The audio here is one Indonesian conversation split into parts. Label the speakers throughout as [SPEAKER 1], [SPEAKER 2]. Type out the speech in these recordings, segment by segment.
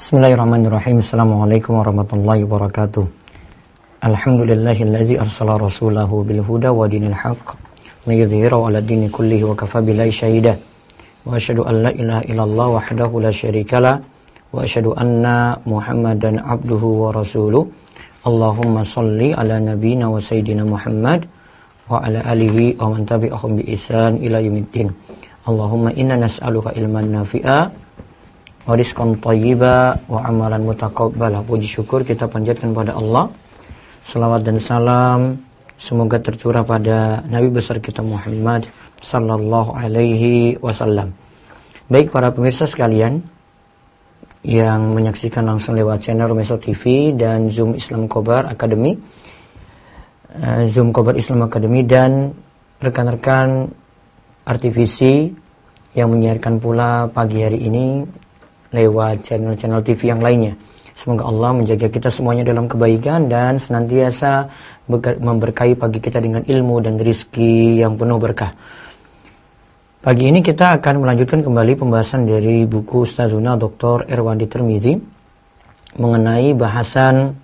[SPEAKER 1] Bismillahirrahmanirrahim. Assalamualaikum warahmatullahi wabarakatuh. Alhamdulillahilladzi arsala rasulahu bil huda wa dinil haqq liyudhhirahu 'ala dini kullihi wa kafa billahi shahida. Wa asyhadu an la ilaha illallah wahdahu la syarikalah wa asyhadu anna Muhammadan abduhu wa rasuluh. Allahumma shalli ala nabiyyina wa sayyidina Muhammad wa ala alihi wa man tabi'ahum bi ihsan ila yaumiddin. Allahumma inna nas'aluka ilman nafi'a wa rizqan thayyiba wa amalan mutaqabbala. Puji syukur kita panjatkan pada Allah. Salawat dan salam semoga tercurah pada Nabi besar kita Muhammad sallallahu alaihi wasallam. Baik para pemirsa sekalian yang menyaksikan langsung lewat channel Rumeso TV dan Zoom Islam Khobar Academy, Zoom Khobar Islam Academy, dan rekan-rekan RTVC yang menyiarkan pula pagi hari ini lewat channel-channel TV yang lainnya. Semoga Allah menjaga kita semuanya dalam kebaikan dan senantiasa memberkahi pagi kita dengan ilmu dan rezeki yang penuh berkah. Pagi ini kita akan melanjutkan kembali pembahasan dari buku Ustazuna Dr. Irwandi Tirmizi mengenai bahasan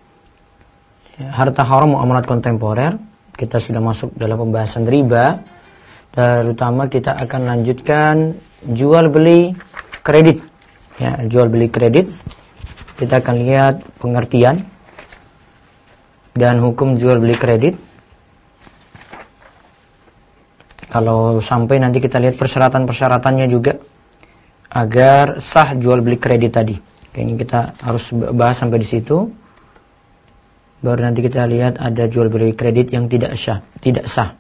[SPEAKER 1] harta haram muamalat kontemporer. Kita sudah masuk dalam pembahasan riba, terutama kita akan lanjutkan jual beli kredit. Ya, jual beli kredit. Kita akan lihat pengertian dan hukum jual beli kredit. Kalau sampai nanti kita lihat persyaratan-persyaratannya juga agar sah jual beli kredit tadi. Kayaknya kita harus bahas sampai di situ. Baru nanti kita lihat ada jual beli kredit yang tidak sah.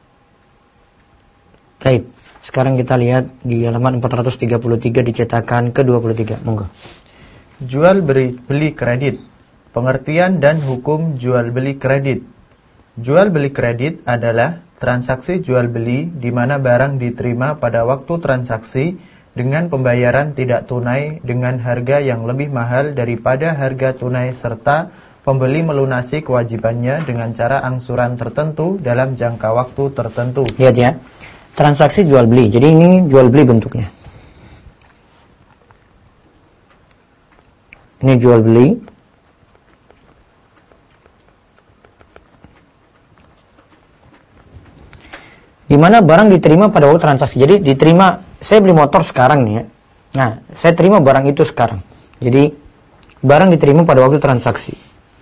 [SPEAKER 1] Baik. Sekarang kita lihat di halaman 433 di cetakan ke-23. Monggo.
[SPEAKER 2] Jual beli kredit. Pengertian dan hukum jual beli kredit. Jual beli kredit adalah transaksi jual beli di mana barang diterima pada waktu transaksi dengan pembayaran tidak tunai dengan harga yang lebih mahal daripada harga tunai, serta pembeli melunasi kewajibannya dengan cara angsuran tertentu dalam jangka waktu tertentu.
[SPEAKER 1] Lihat ya. Transaksi jual beli. Jadi ini jual beli bentuknya. Ini jual beli. Di mana barang diterima pada waktu transaksi. Jadi diterima, saya beli motor sekarang nih ya. Nah, saya terima barang itu sekarang. Jadi barang diterima pada waktu transaksi.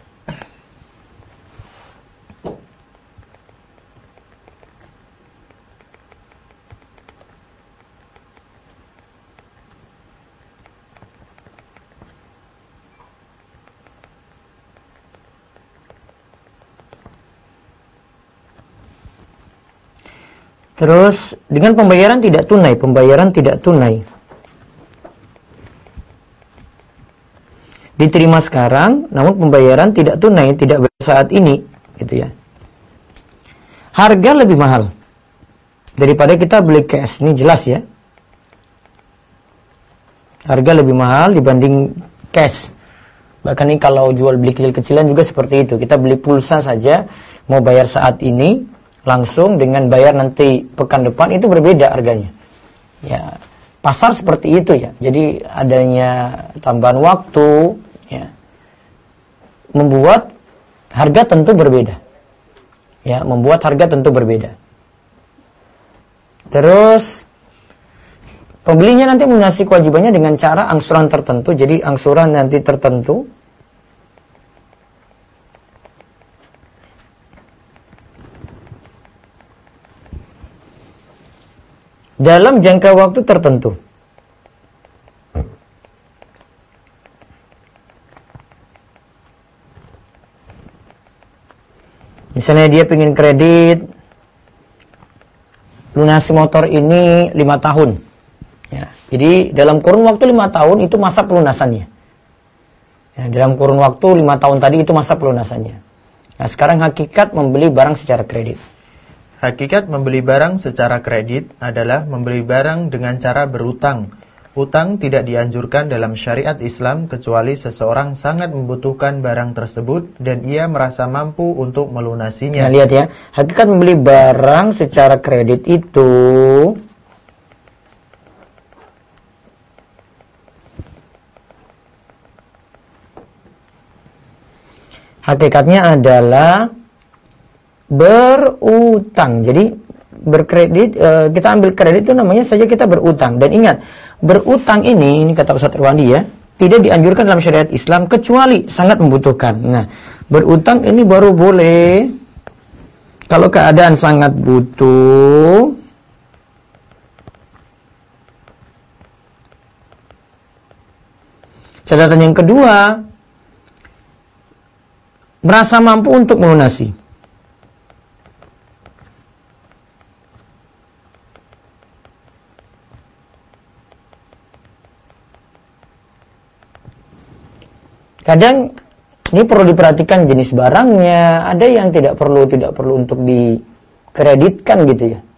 [SPEAKER 1] Terus dengan pembayaran tidak tunai. Diterima sekarang, namun pembayaran tidak tunai, tidak saat ini, gitu ya. Harga lebih mahal daripada kita beli cash, ini jelas ya. Harga lebih mahal dibanding cash. Bahkan ini kalau jual beli kecil-kecilan juga seperti itu. Kita beli pulsa saja, mau bayar saat ini langsung dengan bayar nanti pekan depan, itu berbeda harganya. Ya, pasar seperti itu ya. Jadi adanya tambahan waktu ya membuat harga tentu berbeda. Ya, membuat harga tentu berbeda. Terus pembelinya nanti melunasi kewajibannya dengan cara angsuran tertentu. Jadi angsuran nanti tertentu dalam jangka waktu tertentu. Misalnya dia pengen kredit lunasi motor ini 5 tahun. Ya, jadi dalam kurun waktu 5 tahun itu masa pelunasannya. Ya, dalam kurun waktu 5 tahun tadi itu masa pelunasannya. Nah, sekarang hakikat membeli barang secara kredit.
[SPEAKER 2] Hakikat membeli barang secara kredit adalah membeli barang dengan cara berutang. Utang tidak dianjurkan dalam syariat Islam kecuali seseorang sangat membutuhkan barang tersebut dan ia merasa mampu untuk melunasinya.
[SPEAKER 1] Nah, lihat ya, hakikat membeli barang secara kredit itu Hakikatnya adalah berutang. Jadi berkredit, kita ambil kredit itu namanya saja kita berutang. Dan ingat, berutang ini kata Ustaz Irwandi ya, tidak dianjurkan dalam syariat Islam kecuali sangat membutuhkan. Nah, berutang ini baru boleh kalau keadaan sangat butuh. Catatan yang kedua, merasa mampu untuk melunasi. Kadang ini perlu diperhatikan jenis barangnya, ada yang tidak perlu untuk dikreditkan gitu ya.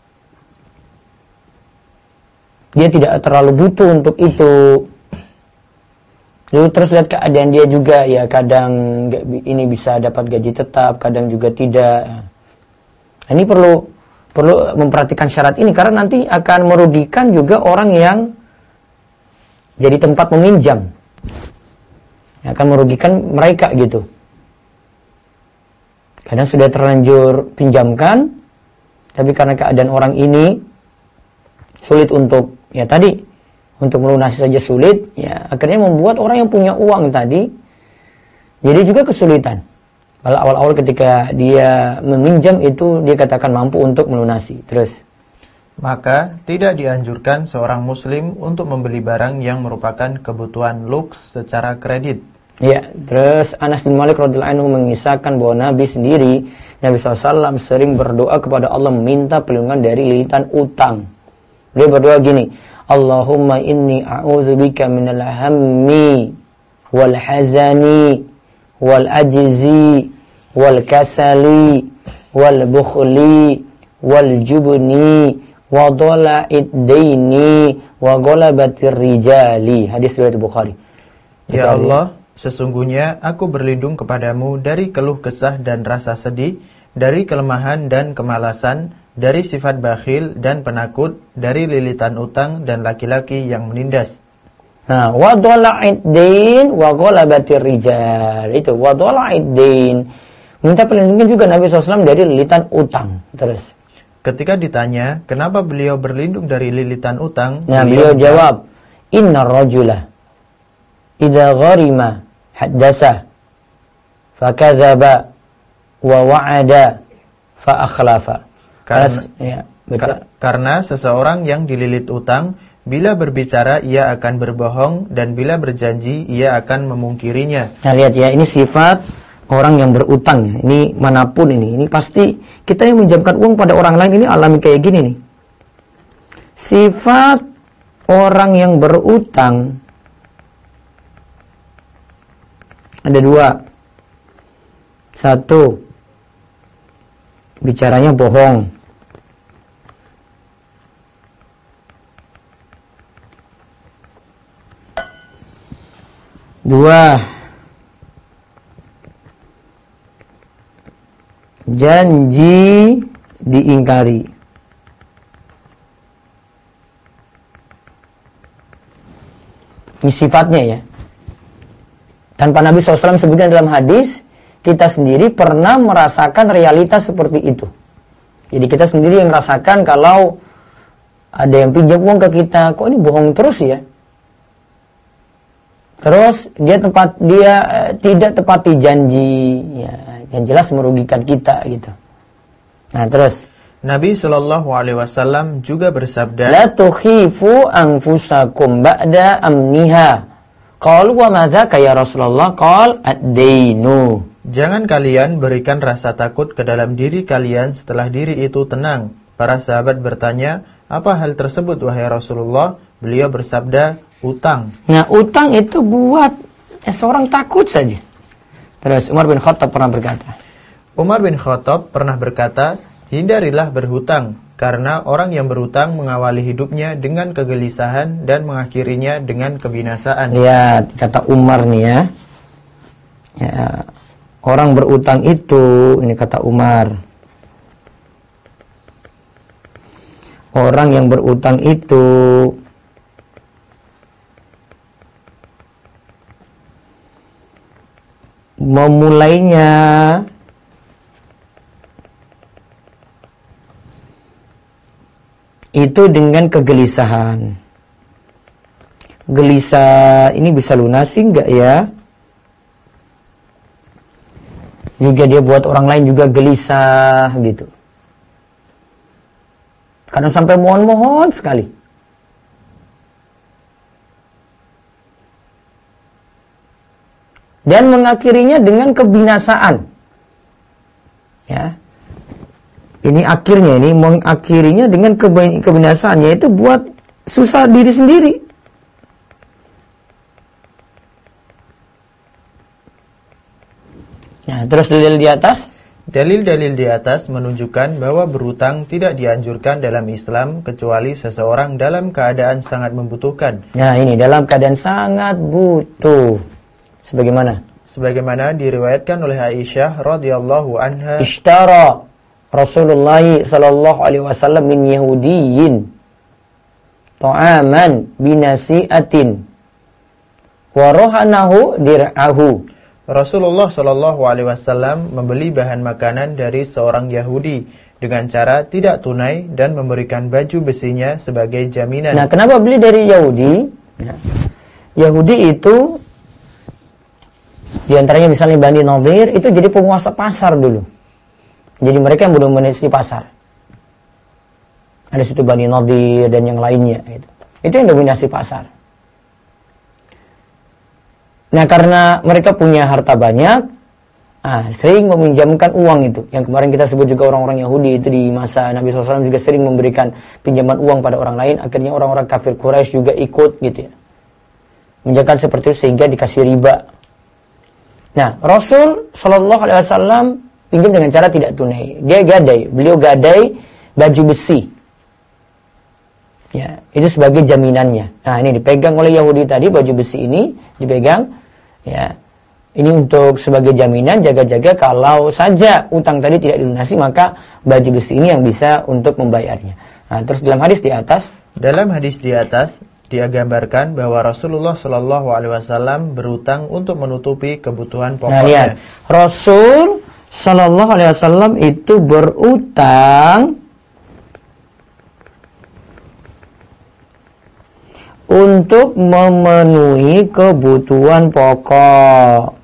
[SPEAKER 1] Dia tidak terlalu butuh untuk itu. Lalu terus lihat keadaan dia juga ya, kadang ini bisa dapat gaji tetap, kadang juga tidak. Ini perlu memperhatikan syarat ini karena nanti akan merugikan juga orang yang jadi tempat meminjam. Akan merugikan mereka gitu. Kadang sudah terlanjur pinjamkan, tapi karena keadaan orang ini sulit untuk ya tadi untuk melunasi saja sulit, ya akhirnya membuat orang yang punya uang tadi jadi juga kesulitan. Kalau awal-awal ketika dia meminjam itu dia katakan mampu untuk melunasi. Terus,
[SPEAKER 2] maka tidak dianjurkan seorang muslim untuk membeli barang yang merupakan kebutuhan luks secara kredit.
[SPEAKER 1] Ya, terus Anas bin Malik radhiyallahu anhu mengisahkan bahwa Nabi sendiri, Nabi SAW sering berdoa kepada Allah meminta perlindungan dari lilitan utang. Dia berdoa gini, Allahumma inni a'udzubika minal hammi wal hazani wal ajzi wal kasali wal bukhli wal jubni wa dhala'id daini wa ghalabatir rijali. Hadis riwayat Bukhari.
[SPEAKER 2] Ya Allah, sesungguhnya aku berlindung kepadamu dari keluh kesah dan rasa sedih, dari kelemahan dan kemalasan, dari sifat bakhil dan penakut, dari lilitan utang dan laki-laki yang menindas.
[SPEAKER 1] Nah, wa dhala'id dain wa ghalabatir rijal. Itu wa dhala'id dain. Minta perlindungan juga Nabi SAW dari lilitan utang. Terus,
[SPEAKER 2] ketika ditanya kenapa beliau berlindung dari lilitan utang,
[SPEAKER 1] nah, beliau jawab, inna rajula idza gharima haddasa fakadzaba wa wa'ada fa akhlafa.
[SPEAKER 2] Karena seseorang yang dililit utang, bila berbicara ia akan berbohong, dan bila berjanji ia akan memungkirinya.
[SPEAKER 1] Nah, lihat ya, ini sifat orang yang berutang ya. Ini manapun ini pasti kita yang menjamkan uang pada orang lain ini alami kayak gini nih. Sifat orang yang berutang ada dua. Satu, bicaranya bohong. Dua, janji diingkari. Ini sifatnya ya. Tanpa Nabi SAW sebutkan dalam hadis, kita sendiri pernah merasakan realitas seperti itu. Jadi kita sendiri yang merasakan kalau ada yang pinjam uang ke kita, kok ini bohong terus ya. Terus dia tidak tepati janji, ya, yang jelas merugikan kita gitu. Nah, terus
[SPEAKER 2] Nabi SAW juga bersabda,
[SPEAKER 1] la tukhifu anfusakum ba'da amniha. Qalu wa madzaka ya Rasulullah? Qal ad-dainu.
[SPEAKER 2] Jangan kalian berikan rasa takut ke dalam diri kalian setelah diri itu tenang. Para sahabat bertanya, apa hal tersebut wahai Rasulullah? Beliau bersabda, utang.
[SPEAKER 1] Nah, utang itu buat seorang takut saja. Terus Umar bin Khattab pernah berkata, hindarilah berhutang, karena orang yang berhutang mengawali hidupnya dengan kegelisahan dan mengakhirinya dengan kebinasaan. Lihat, kata Umar nih ya. Ya, orang berutang itu, ini kata Umar, orang yang berutang itu memulainya itu dengan kegelisahan. Gelisah ini bisa lunasi enggak ya? Juga dia buat orang lain juga gelisah gitu. Kadang sampai mohon-mohon sekali. Dan mengakhirinya dengan kebinasaan. Ya. Ini akhirnya, ini mengakhirinya dengan kebinasaan, yaitu buat susah diri sendiri. Nah, terus dalil di atas.
[SPEAKER 2] Dalil-dalil di atas menunjukkan bahwa berutang tidak dianjurkan dalam Islam kecuali seseorang dalam keadaan sangat membutuhkan.
[SPEAKER 1] Nah, ini dalam keadaan sangat butuh. Sebagaimana
[SPEAKER 2] diriwayatkan oleh Aisyah radhiyallahu anha,
[SPEAKER 1] ishtara Rasulullah sallallahu alaihi wasallam min Yahudiyyin ta'aman binasi'atin wa rohanahu dir'ahu.
[SPEAKER 2] Rasulullah Shallallahu Alaihi Wasallam membeli bahan makanan dari seorang Yahudi dengan cara tidak tunai dan memberikan baju besinya sebagai jaminan.
[SPEAKER 1] Nah, kenapa beli dari Yahudi? Nah, Yahudi itu diantaranya misalnya Bani Nadir itu jadi penguasa pasar dulu. Jadi mereka yang mendominasi pasar. Ada situ Bani Nadir dan yang lainnya. Itu yang dominasi pasar. Nah, karena mereka punya harta banyak, sering meminjamkan uang itu. Yang kemarin kita sebut juga orang-orang Yahudi itu di masa Nabi SAW juga sering memberikan pinjaman uang pada orang lain. Akhirnya orang-orang kafir Quraisy juga ikut gitu ya. Menjaga seperti itu sehingga dikasih riba. Nah, Rasul SAW pinjam dengan cara tidak tunai. Dia gadai, beliau gadai baju besi. Ya, itu sebagai jaminannya. Nah, ini dipegang oleh Yahudi tadi, baju besi ini dipegang. Ya, ini untuk sebagai jaminan jaga-jaga kalau saja utang tadi tidak dilunasi maka baju besi ini yang bisa untuk membayarnya. Nah, terus dalam hadis di atas dia gambarkan bahwa Rasulullah Shallallahu Alaihi Wasallam berutang untuk menutupi kebutuhan pokoknya. Nah, lihat, Rasul Shallallahu Alaihi Wasallam itu berutang untuk memenuhi kebutuhan pokok.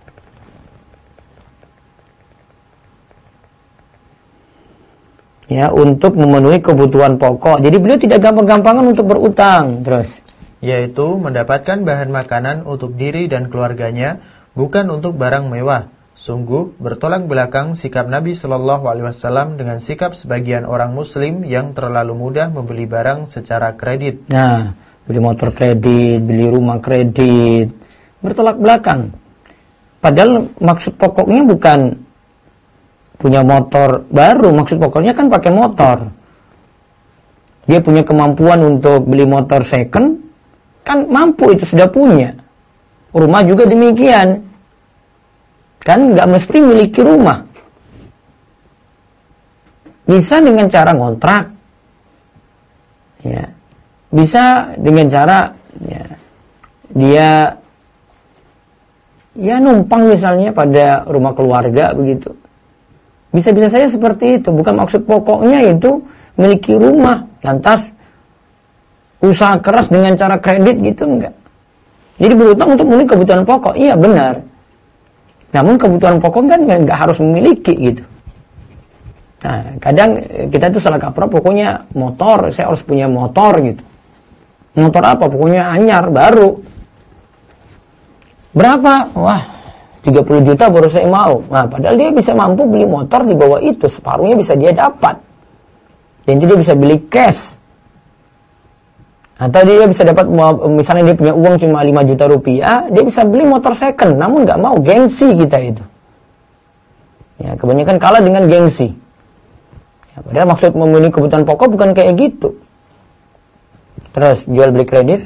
[SPEAKER 1] Ya, untuk memenuhi kebutuhan pokok. Jadi beliau tidak gampang-gampangan untuk berutang. Terus,
[SPEAKER 2] yaitu mendapatkan bahan makanan untuk diri dan keluarganya, bukan untuk barang mewah. Sungguh bertolak belakang sikap Nabi Shallallahu Alaihi Wasallam dengan sikap sebagian orang Muslim yang terlalu mudah membeli barang secara kredit.
[SPEAKER 1] Nah, beli motor kredit, beli rumah kredit, bertolak belakang. Padahal maksud pokoknya bukan punya motor baru, maksud pokoknya kan pakai motor. Dia punya kemampuan untuk beli motor second, kan mampu, itu sudah punya. Rumah juga demikian. Kan nggak mesti miliki rumah. Bisa dengan cara ngontrak. Ya. Bisa dengan cara dia numpang misalnya pada rumah keluarga begitu. Bisa-bisa saja seperti itu. Bukan maksud pokoknya itu miliki rumah, lantas usaha keras dengan cara kredit gitu, enggak. Jadi berutang untuk memenuhi kebutuhan pokok, iya benar. Namun kebutuhan pokok kan enggak harus memiliki gitu. Nah, kadang kita itu salah kaprah, pokoknya motor, saya harus punya motor gitu. Motor apa? Pokoknya anyar, baru. Berapa? Wah, 30 juta baru saya mau. Nah, padahal dia bisa mampu beli motor di bawah itu. Separuhnya bisa dia dapat. Dan itu dia bisa beli cash. Atau dia bisa dapat, misalnya dia punya uang cuma 5 juta rupiah, dia bisa beli motor second. Namun nggak mau, gengsi kita itu. Ya, kebanyakan kalah dengan gengsi. Ya, padahal maksud memenuhi kebutuhan pokok bukan kayak gitu. Terus jual beli kredit.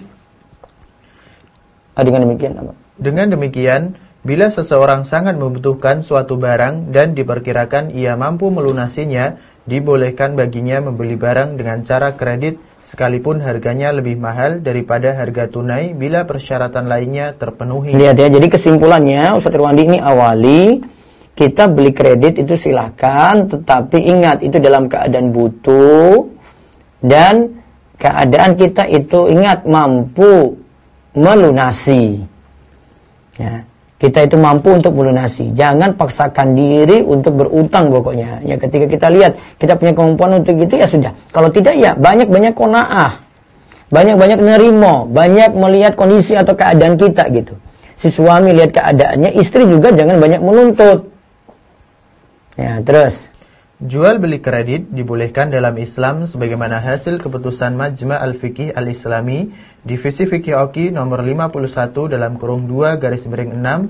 [SPEAKER 1] Dengan demikian apa?
[SPEAKER 2] Dengan demikian, bila seseorang sangat membutuhkan suatu barang dan diperkirakan ia mampu melunasinya, dibolehkan baginya membeli barang dengan cara kredit sekalipun harganya lebih mahal daripada harga tunai bila persyaratan lainnya terpenuhi.
[SPEAKER 1] Lihat ya, jadi kesimpulannya Ustaz Irwandi ini awali, kita beli kredit itu silakan, tetapi ingat itu dalam keadaan butuh dan keadaan kita itu ingat mampu melunasi. Ya, kita itu mampu untuk melunasi. Jangan paksakan diri untuk berutang pokoknya. Ya, ketika kita lihat kita punya kemampuan untuk itu ya sudah. Kalau tidak ya banyak-banyak qanaah. Banyak-banyak nerimo, banyak melihat kondisi atau keadaan kita gitu. Si suami lihat keadaannya, istri juga jangan banyak menuntut. Ya, terus
[SPEAKER 2] Jual beli kredit dibolehkan dalam Islam sebagaimana hasil keputusan Majma' Al-Fiqih Al-Islami Divisi Fikih Oki nomor 51/2 /6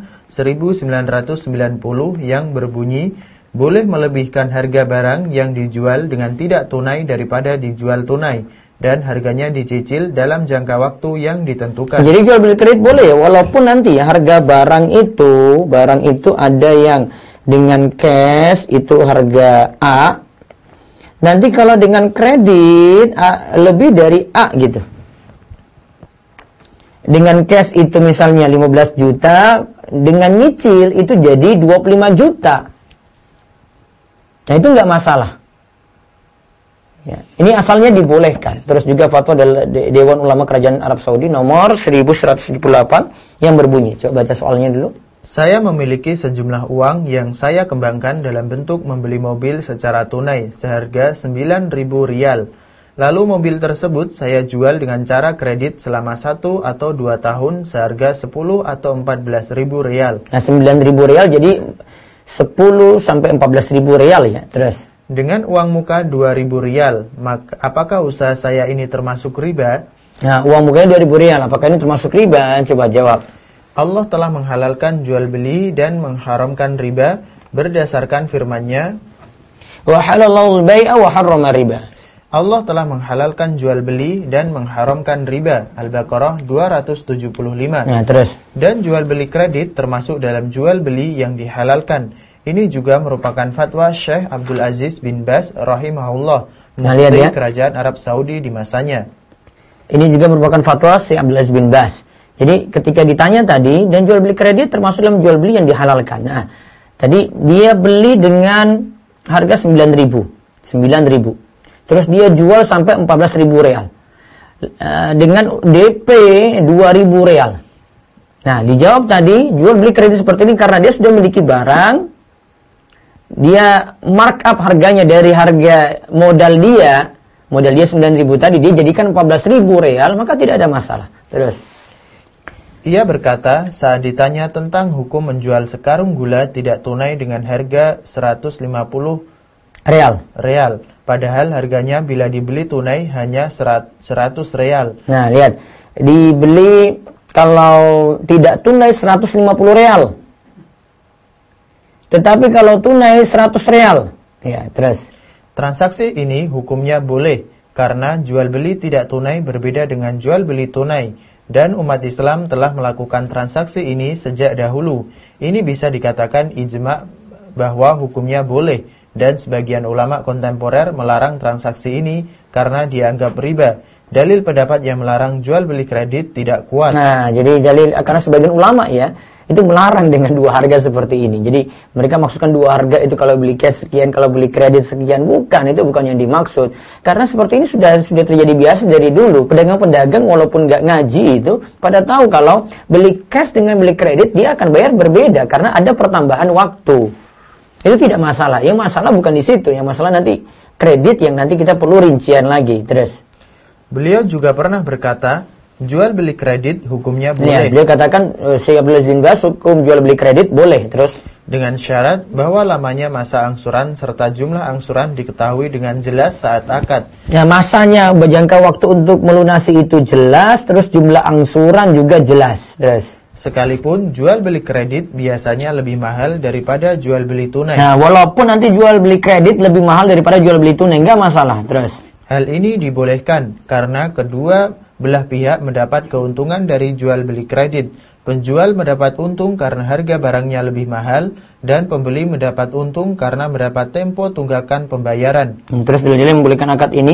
[SPEAKER 2] 1990 yang berbunyi boleh melebihkan harga barang yang dijual dengan tidak tunai daripada dijual tunai dan harganya dicicil dalam jangka waktu yang ditentukan.
[SPEAKER 1] Jadi jual beli kredit boleh ya, walaupun nanti ya harga barang itu ada yang dengan cash itu harga A. Nanti kalau dengan kredit lebih dari A gitu. Dengan cash itu misalnya 15 juta, dengan nyicil itu jadi 25 juta. Nah, itu enggak masalah. Ya, ini asalnya dibolehkan. Terus juga fatwa Dewan Ulama Kerajaan Arab Saudi nomor 1178 yang berbunyi. Coba baca soalnya dulu.
[SPEAKER 2] Saya memiliki sejumlah uang yang saya kembangkan dalam bentuk membeli mobil secara tunai seharga 9.000 rial. Lalu mobil tersebut saya jual dengan cara kredit selama 1 atau 2 tahun seharga 10 atau 14.000 rial.
[SPEAKER 1] Nah, 9.000 rial jadi 10 sampai 14.000 rial ya. Terus
[SPEAKER 2] dengan uang muka 2.000 rial, maka apakah usaha saya ini termasuk riba?
[SPEAKER 1] Nah, uang mukanya 2.000 rial, apakah ini termasuk riba? Coba jawab.
[SPEAKER 2] Allah telah menghalalkan jual beli dan mengharamkan riba berdasarkan firman-Nya,
[SPEAKER 1] Wa halallahu al-bai'a wa harrama riba.
[SPEAKER 2] Allah telah menghalalkan jual beli dan mengharamkan riba. Al-Baqarah 275.
[SPEAKER 1] Nah, terus.
[SPEAKER 2] Dan jual beli kredit termasuk dalam jual beli yang dihalalkan. Ini juga merupakan fatwa Syekh Abdul Aziz bin Baz rahimahullah, mufti Kerajaan Arab Saudi di masanya.
[SPEAKER 1] Ini juga merupakan fatwa Syekh Abdul Aziz bin Baz. Jadi ketika ditanya tadi, dan jual beli kredit termasuk dalam jual beli yang dihalalkan. Nah, tadi dia beli dengan harga 9.000. Terus dia jual sampai 14.000 rial. Dengan DP 2.000 rial. Nah, dijawab tadi, jual beli kredit seperti ini karena dia sudah memiliki barang. Dia markup harganya dari harga modal dia 9.000 tadi, dia jadikan 14.000 rial, maka tidak ada masalah. Terus
[SPEAKER 2] ia berkata, saat ditanya tentang hukum menjual sekarung gula tidak tunai dengan harga 150 real, padahal harganya bila dibeli tunai hanya 100 real.
[SPEAKER 1] Nah, lihat, dibeli kalau tidak tunai 150 real. Tetapi kalau tunai 100 real. Ya, terus.
[SPEAKER 2] Transaksi ini hukumnya boleh karena jual beli tidak tunai berbeda dengan jual beli tunai. Dan umat Islam telah melakukan transaksi ini sejak dahulu. Ini bisa dikatakan ijma' bahwa hukumnya boleh. Dan sebagian ulama kontemporer melarang transaksi ini karena dianggap riba. Dalil pendapat yang melarang jual beli kredit tidak kuat.
[SPEAKER 1] Nah, jadi dalil karena sebagian ulama ya itu melarang dengan dua harga seperti ini. Jadi mereka maksudkan dua harga itu kalau beli cash sekian, kalau beli kredit sekian. Bukan, itu bukan yang dimaksud. Karena seperti ini sudah terjadi biasa dari dulu. Pedagang-pedagang walaupun nggak ngaji itu pada tahu kalau beli cash dengan beli kredit dia akan bayar berbeda karena ada pertambahan waktu. Itu tidak masalah. Yang masalah bukan di situ. Yang masalah nanti kredit yang nanti kita perlu rincian lagi. Terus
[SPEAKER 2] beliau juga pernah berkata, jual beli kredit hukumnya boleh.
[SPEAKER 1] Ya, beliau katakan Syekh Abdul Aziz bin Baz hukum jual beli kredit boleh. Terus
[SPEAKER 2] dengan syarat bahwa lamanya masa angsuran serta jumlah angsuran diketahui dengan jelas saat akad.
[SPEAKER 1] Ya, masanya jangka waktu untuk melunasi itu jelas, terus jumlah angsuran juga jelas. Terus
[SPEAKER 2] sekalipun jual beli kredit biasanya lebih mahal daripada jual beli tunai.
[SPEAKER 1] Nah, walaupun nanti jual beli kredit lebih mahal daripada jual beli tunai, enggak masalah. Terus
[SPEAKER 2] hal ini dibolehkan karena kedua belah pihak mendapat keuntungan dari jual beli kredit. Penjual mendapat untung karena harga barangnya lebih mahal dan pembeli mendapat untung karena mendapat tempo tunggakan pembayaran.
[SPEAKER 1] Terus dalil membolehkan akad ini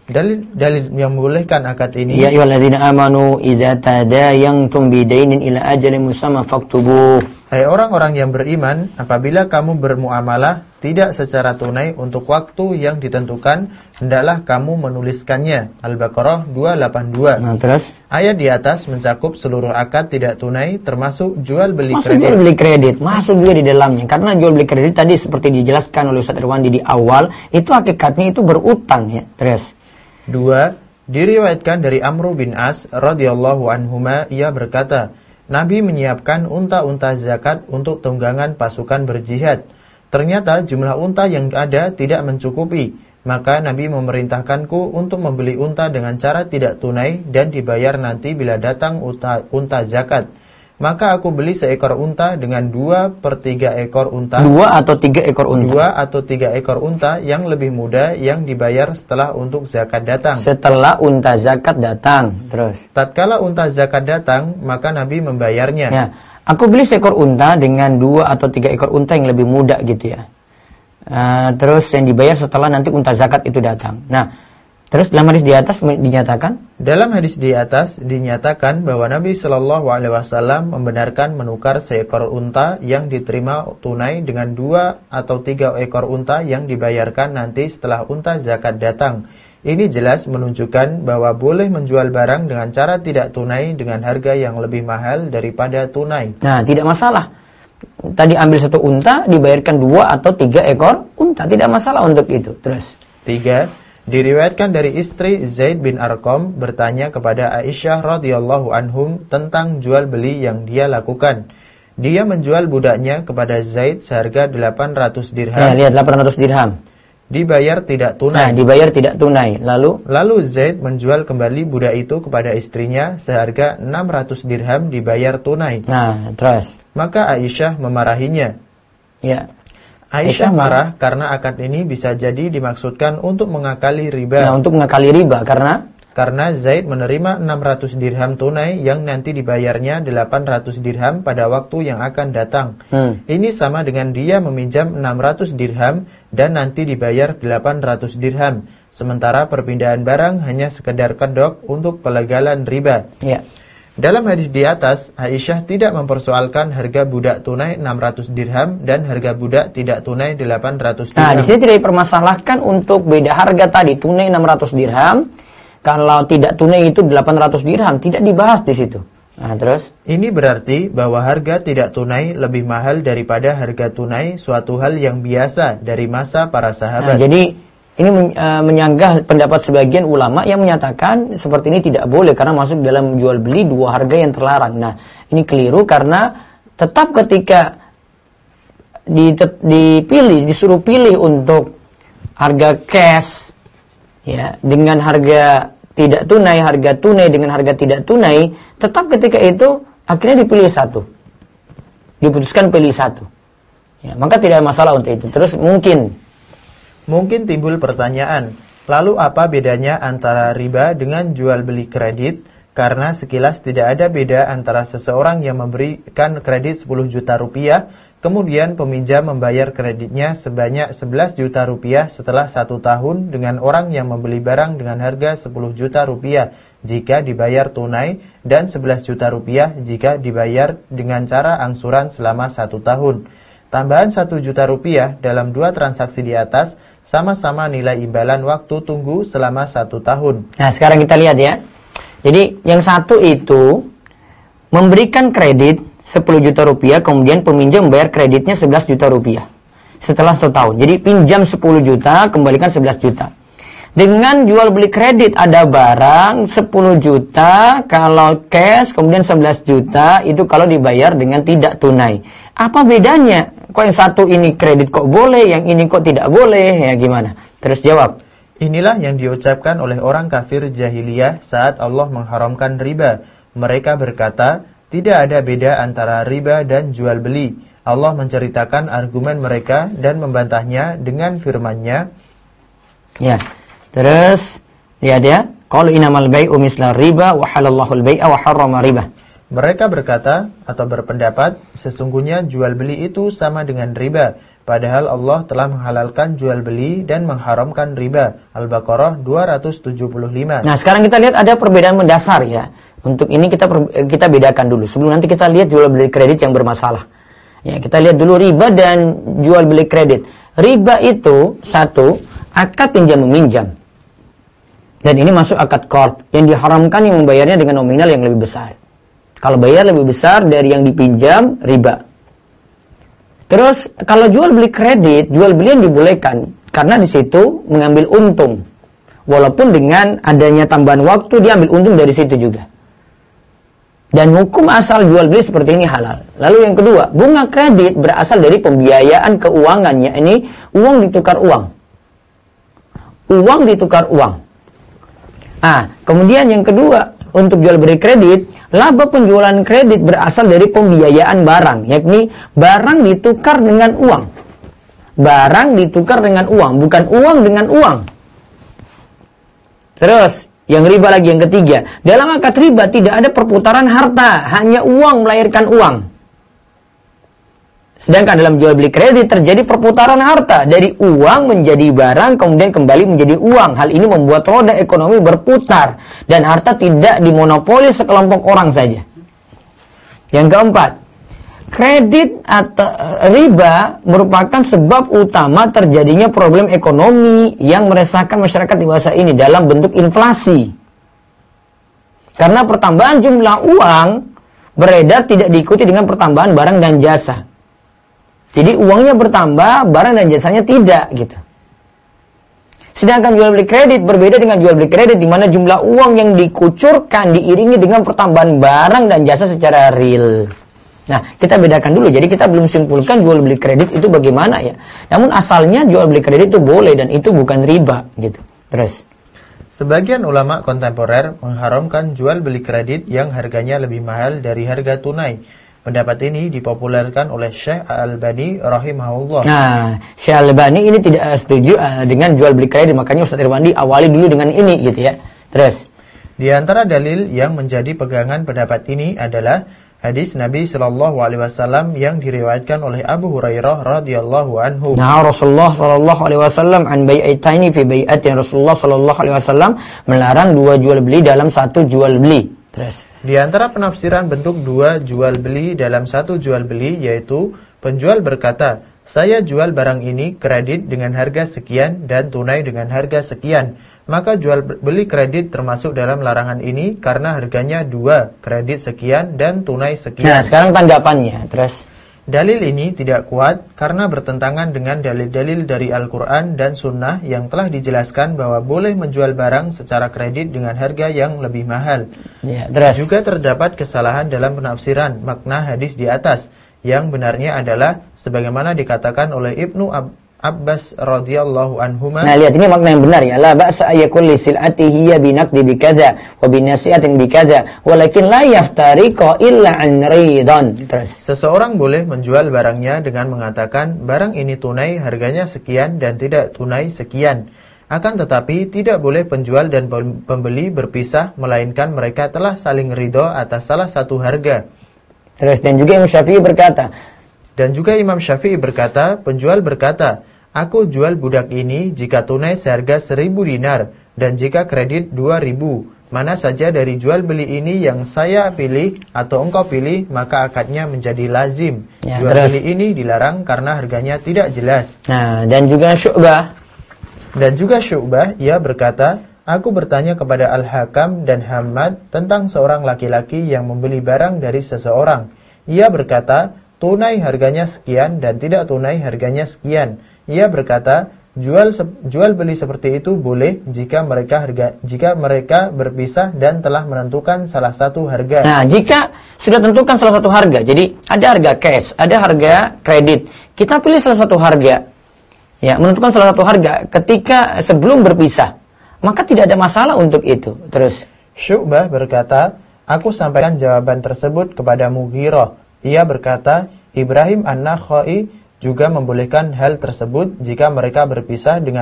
[SPEAKER 2] Dalil yang membolehkan akad ini.
[SPEAKER 1] Ya ayyuhalladzina amanu idza tadayantum bidainin ila ajalin musamma faktubuh.
[SPEAKER 2] Hai orang-orang yang beriman, apabila kamu bermuamalah tidak secara tunai untuk waktu yang ditentukan, hendaklah kamu menuliskannya. Al-Baqarah 282.
[SPEAKER 1] Nah, terus
[SPEAKER 2] ayat di atas mencakup seluruh akad tidak tunai termasuk jual beli
[SPEAKER 1] masuk
[SPEAKER 2] kredit.
[SPEAKER 1] Jual beli kredit masuk juga di dalamnya. Karena jual beli kredit tadi seperti dijelaskan oleh Ustaz Irwandi di awal, itu hakikatnya itu berutang ya. Terus
[SPEAKER 2] 2. Diriwayatkan dari Amr bin As radhiyallahu anhuma, ia berkata, Nabi menyiapkan unta-unta zakat untuk tunggangan pasukan berjihad. Ternyata jumlah unta yang ada tidak mencukupi, maka Nabi memerintahkanku untuk membeli unta dengan cara tidak tunai dan dibayar nanti bila datang unta zakat. Maka aku beli seekor unta dengan 2/3 ekor unta.
[SPEAKER 1] 2 atau 3 ekor unta.
[SPEAKER 2] 2 atau 3 ekor unta yang lebih muda yang dibayar setelah untuk zakat datang.
[SPEAKER 1] Setelah unta zakat datang. Terus
[SPEAKER 2] Tatkala unta zakat datang, maka Nabi membayarnya.
[SPEAKER 1] ya, aku beli seekor unta dengan 2 atau 3 ekor unta yang lebih muda gitu ya. Terus yang dibayar setelah nanti unta zakat itu datang. Nah, terus dalam hadis di atas dinyatakan?
[SPEAKER 2] Dalam hadis di atas dinyatakan bahwa Nabi Shallallahu Alaihi Wasallam membenarkan menukar seekor unta yang diterima tunai dengan 2 atau 3 ekor unta yang dibayarkan nanti setelah unta zakat datang. Ini jelas menunjukkan bahwa boleh menjual barang dengan cara tidak tunai dengan harga yang lebih mahal daripada tunai.
[SPEAKER 1] Nah, tidak masalah. Tadi ambil satu unta dibayarkan 2 atau 3 ekor unta, tidak masalah untuk itu. Terus
[SPEAKER 2] 3. Diriwayatkan dari istri Zaid bin Arqam bertanya kepada Aisyah radhiyallahu anhum tentang jual beli yang dia lakukan. Dia menjual budaknya kepada Zaid seharga 800 dirham.
[SPEAKER 1] ya, lihat 800 dirham.
[SPEAKER 2] Dibayar tidak tunai.
[SPEAKER 1] Nah, dibayar tidak tunai.
[SPEAKER 2] Lalu Zaid menjual kembali budak itu kepada istrinya seharga 600 dirham dibayar tunai.
[SPEAKER 1] Nah, terus
[SPEAKER 2] Maka Aisyah memarahinya.
[SPEAKER 1] ya.
[SPEAKER 2] Aisyah marah karena akad ini bisa jadi dimaksudkan untuk mengakali riba.
[SPEAKER 1] Nah, untuk mengakali riba
[SPEAKER 2] Karena Zaid menerima 600 dirham tunai yang nanti dibayarnya 800 dirham pada waktu yang akan datang. Ini sama dengan dia meminjam 600 dirham dan nanti dibayar 800 dirham. Sementara perpindahan barang hanya sekedar kedok untuk pelegalan riba.
[SPEAKER 1] ya.
[SPEAKER 2] Dalam hadis di atas, Aisyah tidak mempersoalkan harga budak tunai 600 dirham dan harga budak tidak tunai 800 dirham.
[SPEAKER 1] Nah, di sini tidak dipermasalahkan untuk beda harga tadi, tunai 600 dirham, kalau tidak tunai itu 800 dirham, tidak dibahas di situ. Nah, terus
[SPEAKER 2] ini berarti bahwa harga tidak tunai lebih mahal daripada harga tunai, suatu hal yang biasa dari masa para sahabat.
[SPEAKER 1] Nah, jadi ini menyanggah pendapat sebagian ulama yang menyatakan seperti ini tidak boleh karena masuk dalam jual beli dua harga yang terlarang. Nah, ini keliru karena tetap ketika disuruh pilih untuk harga cash ya dengan harga tidak tunai, harga tunai dengan harga tidak tunai, tetap ketika itu akhirnya dipilih satu. Diputuskan pilih satu. Ya, maka tidak ada masalah untuk itu. Terus Mungkin
[SPEAKER 2] timbul pertanyaan, lalu apa bedanya antara riba dengan jual beli kredit? Karena sekilas tidak ada beda antara seseorang yang memberikan kredit 10 juta rupiah, kemudian peminjam membayar kreditnya sebanyak 11 juta rupiah setelah 1 tahun dengan orang yang membeli barang dengan harga 10 juta rupiah jika dibayar tunai dan 11 juta rupiah jika dibayar dengan cara angsuran selama 1 tahun. Tambahan 1 juta rupiah dalam 2 transaksi di atas sama-sama nilai imbalan waktu tunggu selama 1 tahun.
[SPEAKER 1] Nah, sekarang kita lihat ya. Jadi, yang satu itu memberikan kredit 10 juta rupiah, kemudian peminjam membayar kreditnya 11 juta rupiah setelah 1 tahun. Jadi, pinjam 10 juta, kembalikan 11 juta. Dengan jual beli kredit ada barang 10 juta, kalau cash, kemudian 11 juta, itu kalau dibayar dengan tidak tunai. Apa bedanya? Kok yang satu ini kredit kok boleh, yang ini kok tidak boleh, ya gimana? Terus jawab.
[SPEAKER 2] Inilah yang diucapkan oleh orang kafir jahiliyah saat Allah mengharamkan riba. Mereka berkata, tidak ada beda antara riba dan jual beli. Allah menceritakan argumen mereka dan membantahnya dengan firman-Nya.
[SPEAKER 1] Ya, terus lihat ya. Qalu innamal bai'u misla riba wa halallahu al-bai'a wa harrama riba. Mereka berkata atau berpendapat, sesungguhnya jual beli itu sama dengan riba.
[SPEAKER 2] padahal Allah telah menghalalkan jual beli dan mengharamkan riba. Al-Baqarah 275.
[SPEAKER 1] Nah, sekarang kita lihat ada perbedaan mendasar ya. Untuk ini kita bedakan dulu. Sebelum nanti kita lihat jual beli kredit yang bermasalah. Ya, kita lihat dulu riba dan jual beli kredit. Riba itu satu, akad pinjam meminjam. Dan ini masuk akad qard yang diharamkan yang membayarnya dengan nominal yang lebih besar. Kalau bayar lebih besar dari yang dipinjam, riba. Terus kalau jual beli kredit, jual beli yang dibolehkan karena di situ mengambil untung. Walaupun dengan adanya tambahan waktu dia ambil untung dari situ juga. Dan hukum asal jual beli seperti ini halal. Lalu yang kedua, bunga kredit berasal dari pembiayaan keuangan, yakni uang ditukar uang. Uang ditukar uang. Kemudian yang kedua, untuk jual beli kredit, laba penjualan kredit berasal dari pembiayaan barang, yakni barang ditukar dengan uang. Barang ditukar dengan uang, bukan uang dengan uang. Terus, yang riba lagi yang ketiga, dalam akad riba tidak ada perputaran harta, hanya uang melahirkan uang. Sedangkan dalam jual beli kredit terjadi perputaran harta dari uang menjadi barang kemudian kembali menjadi uang. Hal ini membuat roda ekonomi berputar dan harta tidak dimonopoli sekelompok orang saja. Yang keempat, kredit atau riba merupakan sebab utama terjadinya problem ekonomi yang meresahkan masyarakat di masa ini dalam bentuk inflasi. Karena pertambahan jumlah uang beredar tidak diikuti dengan pertambahan barang dan jasa. Jadi uangnya bertambah, barang dan jasanya tidak gitu. Sedangkan jual beli kredit berbeda dengan jual beli kredit di mana jumlah uang yang dikucurkan diiringi dengan pertambahan barang dan jasa secara real. Nah, kita bedakan dulu. Jadi kita belum simpulkan jual beli kredit itu bagaimana ya. Namun asalnya jual beli kredit itu boleh dan itu bukan riba gitu. Terus.
[SPEAKER 2] Sebagian ulama kontemporer mengharamkan jual beli kredit yang harganya lebih mahal dari harga tunai. Pendapat ini dipopulerkan oleh Syekh Al-Albani rahimahullah.
[SPEAKER 1] Nah, Syekh Al-Albani ini tidak setuju dengan jual beli kredit, makanya Ustaz Irwandi awali dulu dengan ini gitu ya. Terus,
[SPEAKER 2] di antara dalil yang menjadi pegangan pendapat ini adalah hadis Nabi sallallahu alaihi wasallam yang diriwayatkan oleh Abu Hurairah radhiyallahu anhu.
[SPEAKER 1] Nah, Rasulullah sallallahu alaihi wasallam an bai'ataini fi bai'atin. Rasulullah sallallahu alaihi wasallam melarang dua jual beli dalam satu jual beli. Terus,
[SPEAKER 2] di antara penafsiran bentuk dua jual beli dalam satu jual beli yaitu penjual berkata, saya jual barang ini kredit dengan harga sekian dan tunai dengan harga sekian. Maka jual beli kredit termasuk dalam larangan ini karena harganya dua, kredit sekian dan tunai sekian.
[SPEAKER 1] Nah, sekarang tanggapannya. Terus,
[SPEAKER 2] dalil ini tidak kuat karena bertentangan dengan dalil-dalil dari Al-Quran dan Sunnah yang telah dijelaskan bahwa boleh menjual barang secara kredit dengan harga yang lebih mahal.
[SPEAKER 1] Ya, terus.
[SPEAKER 2] Juga terdapat kesalahan dalam penafsiran makna hadis di atas. Yang benarnya adalah sebagaimana dikatakan oleh Ibnu Abbas radhiyallahu anhuma.
[SPEAKER 1] Nah, lihat ini makna yang benar ya. La ba'sa ayakul li sil'atihi ya binaqdi bikaza wa binasi'atin bikaza walakin la yaftariqa illa an ridan. Terus,
[SPEAKER 2] seseorang boleh menjual barangnya dengan mengatakan barang ini tunai harganya sekian dan tidak tunai sekian. Akan tetapi tidak boleh penjual dan pembeli berpisah melainkan mereka telah saling ridho atas salah satu harga.
[SPEAKER 1] Terus, dan juga Imam Syafi'i berkata, penjual berkata, aku jual budak ini jika tunai seharga 1.000 dinar dan jika kredit 2.000. Mana saja dari jual beli ini yang saya pilih atau engkau pilih, maka akadnya menjadi lazim. Ya,
[SPEAKER 2] jual beli ini dilarang karena harganya tidak jelas.
[SPEAKER 1] Nah, dan juga
[SPEAKER 2] Syu'bah, ia berkata, aku bertanya kepada Al-Hakam dan Hammad tentang seorang laki-laki yang membeli barang dari seseorang. Ia berkata, tunai harganya sekian dan tidak tunai harganya sekian. Ia berkata, jual beli seperti itu boleh jika mereka berpisah dan telah menentukan salah satu harga.
[SPEAKER 1] Nah, jika sudah tentukan salah satu harga, jadi ada harga cash, ada harga kredit. Kita pilih salah satu harga. Ya, menentukan salah satu harga ketika sebelum berpisah. Maka tidak ada masalah untuk itu. Terus,
[SPEAKER 2] Syu'bah berkata, aku sampaikan jawaban tersebut kepada Mughirah. Ia berkata, Ibrahim An-Nakhai juga membolehkan hal tersebut jika mereka berpisah dengan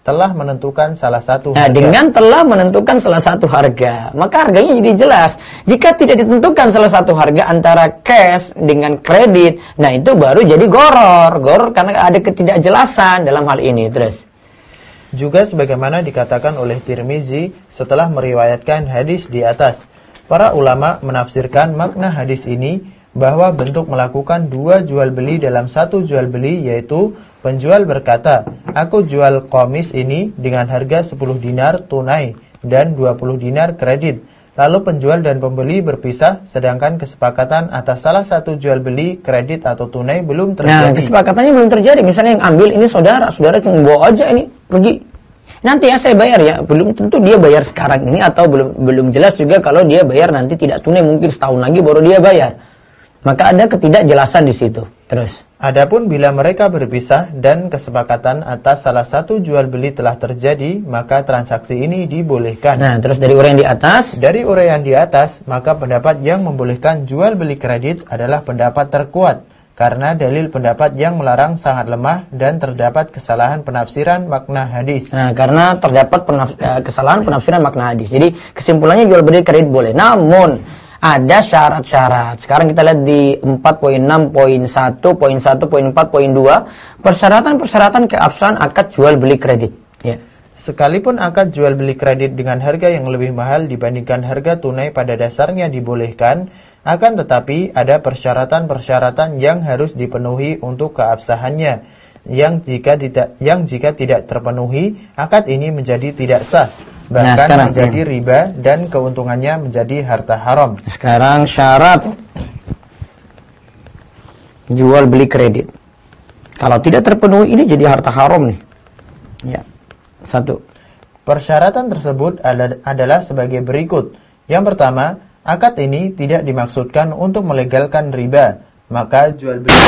[SPEAKER 2] telah menentukan salah satu
[SPEAKER 1] harga. Nah, dengan telah menentukan salah satu harga, maka harganya jadi jelas. Jika tidak ditentukan salah satu harga antara cash dengan kredit, nah itu baru jadi goror. Goror karena ada ketidakjelasan dalam hal ini. Terus
[SPEAKER 2] juga sebagaimana dikatakan oleh Tirmizi setelah meriwayatkan hadis di atas, para ulama menafsirkan makna hadis ini bahwa bentuk melakukan dua jual beli dalam satu jual beli, yaitu penjual berkata, aku jual komis ini dengan harga 10 dinar tunai dan 20 dinar kredit. Lalu penjual dan pembeli berpisah, sedangkan kesepakatan atas salah satu jual beli kredit atau tunai belum terjadi.
[SPEAKER 1] Nah, kesepakatannya belum terjadi. Misalnya yang ambil ini saudara cuma bawa aja ini pergi. Nanti ya saya bayar ya. Belum tentu dia bayar sekarang ini atau belum jelas juga kalau dia bayar nanti tidak tunai, mungkin setahun lagi baru dia bayar. Maka ada ketidakjelasan di situ. Terus.
[SPEAKER 2] Adapun bila mereka berpisah dan kesepakatan atas salah satu jual beli telah terjadi, maka transaksi ini dibolehkan.
[SPEAKER 1] Nah, terus dari uraian di atas?
[SPEAKER 2] Dari uraian di atas, maka pendapat yang membolehkan jual beli kredit adalah pendapat terkuat, karena dalil pendapat yang melarang sangat lemah dan terdapat kesalahan penafsiran makna hadis.
[SPEAKER 1] Nah, karena terdapat kesalahan penafsiran makna hadis. Jadi kesimpulannya jual beli kredit boleh. Namun ada syarat-syarat. Sekarang kita lihat di 4.6.1, poin 1, poin 4, poin 2, persyaratan-persyaratan keabsahan akad jual beli kredit. Ya.
[SPEAKER 2] Sekalipun akad jual beli kredit dengan harga yang lebih mahal dibandingkan harga tunai pada dasarnya dibolehkan, akan tetapi ada persyaratan-persyaratan yang harus dipenuhi untuk keabsahannya, yang jika tidak terpenuhi, akad ini menjadi tidak sah. Bahkan menjadi riba dan keuntungannya menjadi harta haram.
[SPEAKER 1] Sekarang syarat jual beli kredit. Kalau tidak terpenuhi ini jadi harta haram nih. Ya. 1.
[SPEAKER 2] Persyaratan tersebut adalah sebagai berikut. Yang pertama, akad ini tidak dimaksudkan untuk melegalkan riba, maka jual beli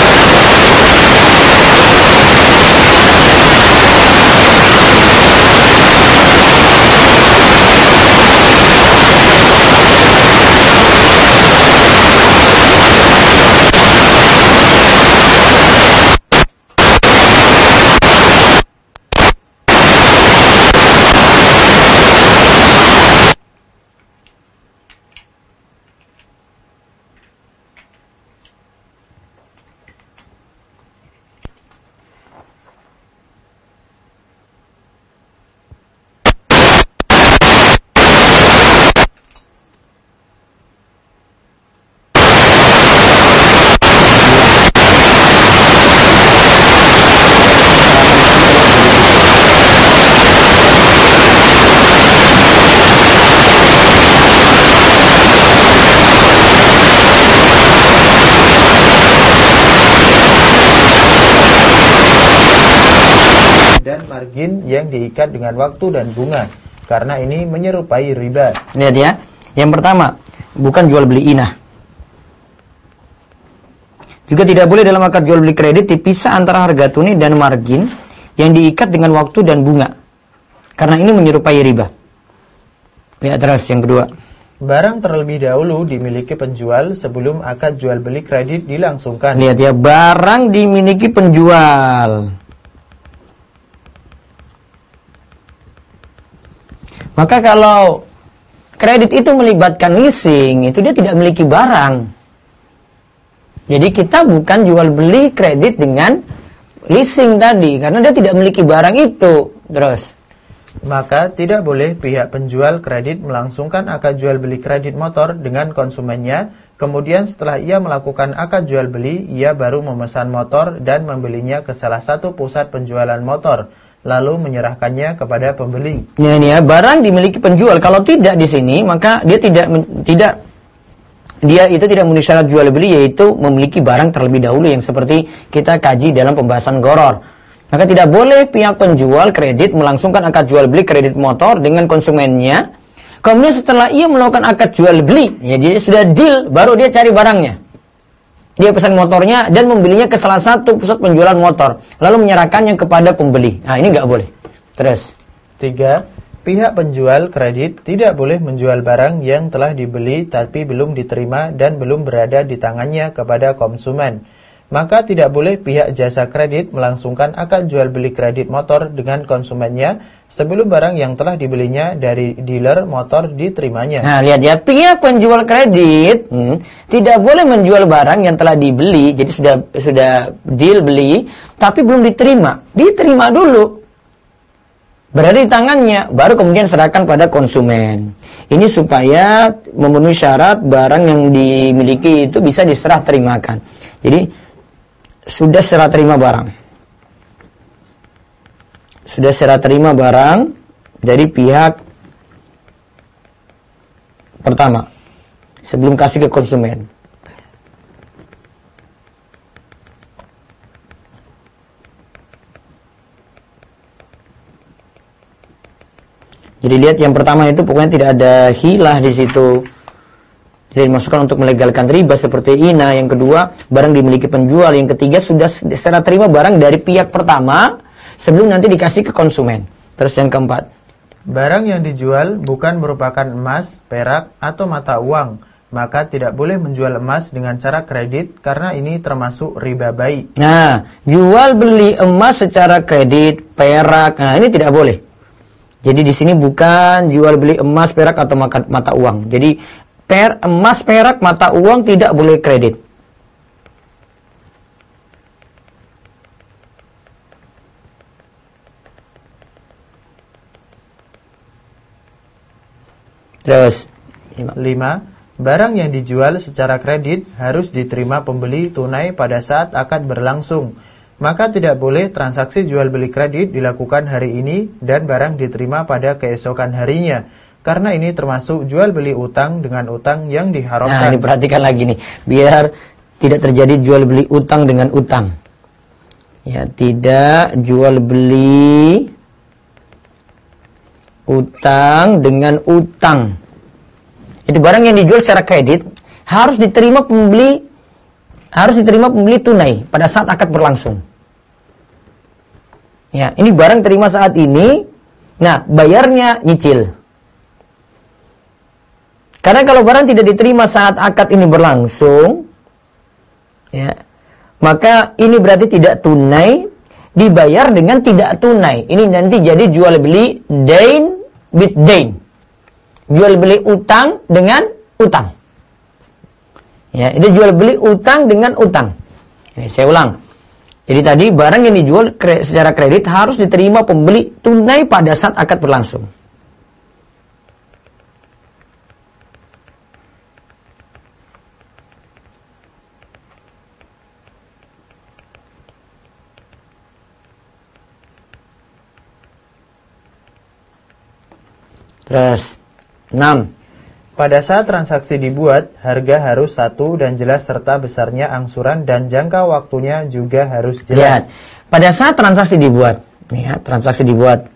[SPEAKER 2] margin yang diikat dengan waktu dan bunga, karena ini menyerupai riba.
[SPEAKER 1] Lihat ya, yang pertama, bukan jual beli inah. Juga tidak boleh dalam akad jual beli kredit dipisah antara harga tunai dan margin yang diikat dengan waktu dan bunga, karena ini menyerupai riba. Lihat terus yang kedua.
[SPEAKER 2] Barang terlebih dahulu dimiliki penjual sebelum akad jual beli kredit dilangsungkan.
[SPEAKER 1] Lihat ya, barang dimiliki penjual. Maka kalau kredit itu melibatkan leasing, itu dia tidak memiliki barang. Jadi kita bukan jual beli kredit dengan leasing tadi, karena dia tidak memiliki barang itu. Terus,
[SPEAKER 2] maka tidak boleh pihak penjual kredit melangsungkan akad jual beli kredit motor dengan konsumennya, kemudian setelah ia melakukan akad jual beli, ia baru memesan motor dan membelinya ke salah satu pusat penjualan motor, lalu menyerahkannya kepada pembeli.
[SPEAKER 1] Ini ya, barang dimiliki penjual. Kalau tidak di sini, maka dia tidak memenuhi syarat jual beli, yaitu memiliki barang terlebih dahulu yang seperti kita kaji dalam pembahasan gharar. Maka tidak boleh pihak penjual kredit melangsungkan akad jual beli kredit motor dengan konsumennya. Kemudian setelah ia melakukan akad jual beli, ya dia sudah deal, baru dia cari barangnya. Dia pesan motornya dan membelinya ke salah satu pusat penjualan motor, lalu menyerahkannya kepada pembeli. Nah, ini nggak boleh. Terus.
[SPEAKER 2] 3. Pihak penjual kredit tidak boleh menjual barang yang telah dibeli tapi belum diterima dan belum berada di tangannya kepada konsumen. maka tidak boleh pihak jasa kredit melangsungkan akad jual beli kredit motor dengan konsumennya sebelum barang yang telah dibelinya dari dealer motor diterimanya.
[SPEAKER 1] Nah, lihat ya, pihak penjual kredit tidak boleh menjual barang yang telah dibeli, jadi sudah deal beli, tapi belum diterima. Diterima dulu. Berada di tangannya, baru kemudian serahkan pada konsumen. Ini supaya memenuhi syarat barang yang dimiliki itu bisa diserah terimakan. Jadi sudah serah terima barang. Sudah serah terima barang dari pihak pertama sebelum kasih ke konsumen. Jadi lihat yang pertama itu pokoknya tidak ada hilah di situ. Jadi dimasukkan untuk melegalkan riba seperti ina. Yang kedua, barang dimiliki penjual. Yang ketiga, sudah serah terima barang dari pihak pertama sebelum nanti dikasih ke konsumen. Terus yang keempat,
[SPEAKER 2] barang yang dijual bukan merupakan emas, perak, atau mata uang, maka tidak boleh menjual emas dengan cara kredit karena ini termasuk riba bayi.
[SPEAKER 1] Nah, jual beli emas secara kredit, perak, nah ini tidak boleh. Jadi di sini bukan jual beli emas, perak, atau mata uang. Jadi emas, perak, mata uang tidak boleh kredit. Terus 5.
[SPEAKER 2] Barang yang dijual secara kredit harus diterima pembeli tunai pada saat akad berlangsung. Maka tidak boleh transaksi jual beli kredit dilakukan hari ini dan barang diterima pada keesokan harinya. Karena ini termasuk jual beli utang dengan utang yang diharamkan.
[SPEAKER 1] Nah, diperhatikan lagi nih, biar tidak terjadi jual beli utang dengan utang. Ya, tidak jual beli utang dengan utang. Itu barang yang dijual secara kredit harus diterima pembeli tunai pada saat akad berlangsung. Ya, ini barang terima saat ini. Nah, bayarnya nyicil. Karena kalau barang tidak diterima saat akad ini berlangsung, ya, maka ini berarti tidak tunai, dibayar dengan tidak tunai. Ini nanti jadi jual beli dain with dain. Jual beli utang dengan utang. Ya, ini jual beli utang dengan utang. Ini saya ulang. Jadi tadi barang yang dijual secara kredit harus diterima pembeli tunai pada saat akad berlangsung. Terus 6.
[SPEAKER 2] Pada saat transaksi dibuat, harga harus satu dan jelas serta besarnya angsuran dan jangka waktunya juga harus jelas.
[SPEAKER 1] Lihat, pada saat transaksi dibuat, ya, transaksi dibuat,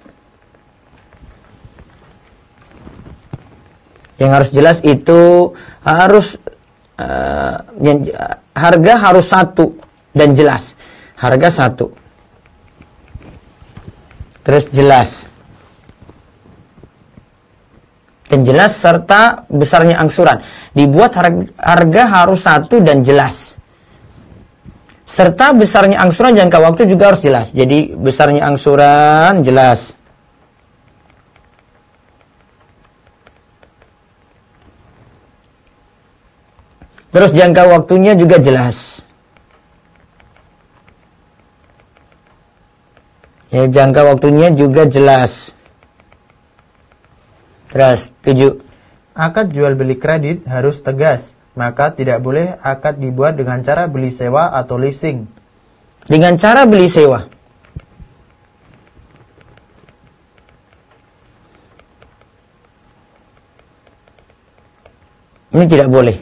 [SPEAKER 1] yang harus jelas itu harus harga harus satu dan jelas. Harga satu. Terus jelas. Dan jelas serta besarnya angsuran. Dibuat harga harus satu dan jelas. Serta besarnya angsuran jangka waktu juga harus jelas. Jadi besarnya angsuran jelas. Terus jangka waktunya juga jelas. Ya, jangka waktunya juga jelas. Terus 7.
[SPEAKER 2] Akad jual beli kredit harus tegas, maka tidak boleh akad dibuat dengan cara beli sewa atau leasing.
[SPEAKER 1] Dengan cara beli sewa. Ini tidak boleh.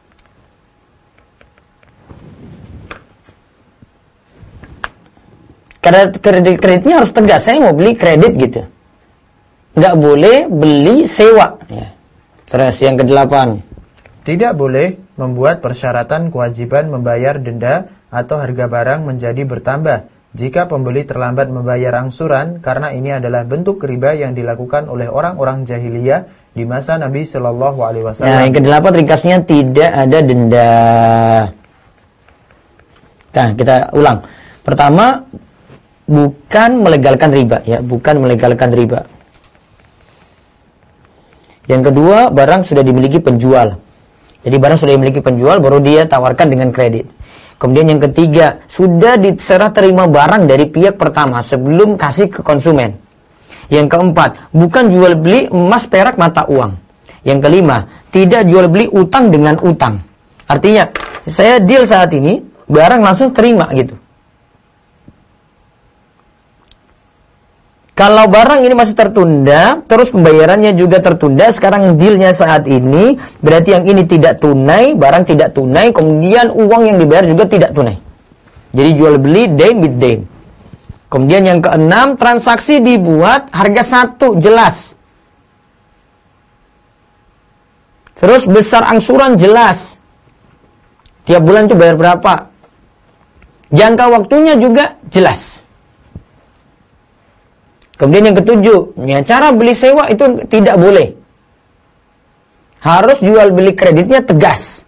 [SPEAKER 1] Karena kreditnya harus tegas. Saya mau beli kredit gitu. Nggak boleh beli sewa. Ya. Terus yang ke-8.
[SPEAKER 2] Tidak boleh membuat persyaratan kewajiban membayar denda atau harga barang menjadi bertambah jika pembeli terlambat membayar angsuran, karena ini adalah bentuk riba yang dilakukan oleh orang-orang jahiliyah di masa Nabi Shallallahu Alaihi Wasallam.
[SPEAKER 1] Nah, yang ke-8 ringkasnya tidak ada denda. Nah, kita ulang. Pertama, bukan melegalkan riba, ya, bukan melegalkan riba. Yang kedua, barang sudah dimiliki penjual. Jadi barang sudah dimiliki penjual, baru dia tawarkan dengan kredit. Kemudian yang ketiga, sudah diserah terima barang dari pihak pertama sebelum kasih ke konsumen. Yang keempat, bukan jual beli emas, perak, mata uang. Yang kelima, tidak jual beli utang dengan utang. Artinya, saya deal saat ini, barang langsung terima gitu. Kalau barang ini masih tertunda, terus pembayarannya juga tertunda, sekarang dealnya saat ini, berarti yang ini tidak tunai, barang tidak tunai, kemudian uang yang dibayar juga tidak tunai. Jadi jual beli dain with dain. Kemudian yang keenam, transaksi dibuat harga satu, jelas. Terus besar angsuran jelas. Tiap bulan itu bayar berapa. Jangka waktunya juga jelas. Kemudian yang ketujuh, ya, cara beli sewa itu tidak boleh. Harus jual beli kreditnya tegas.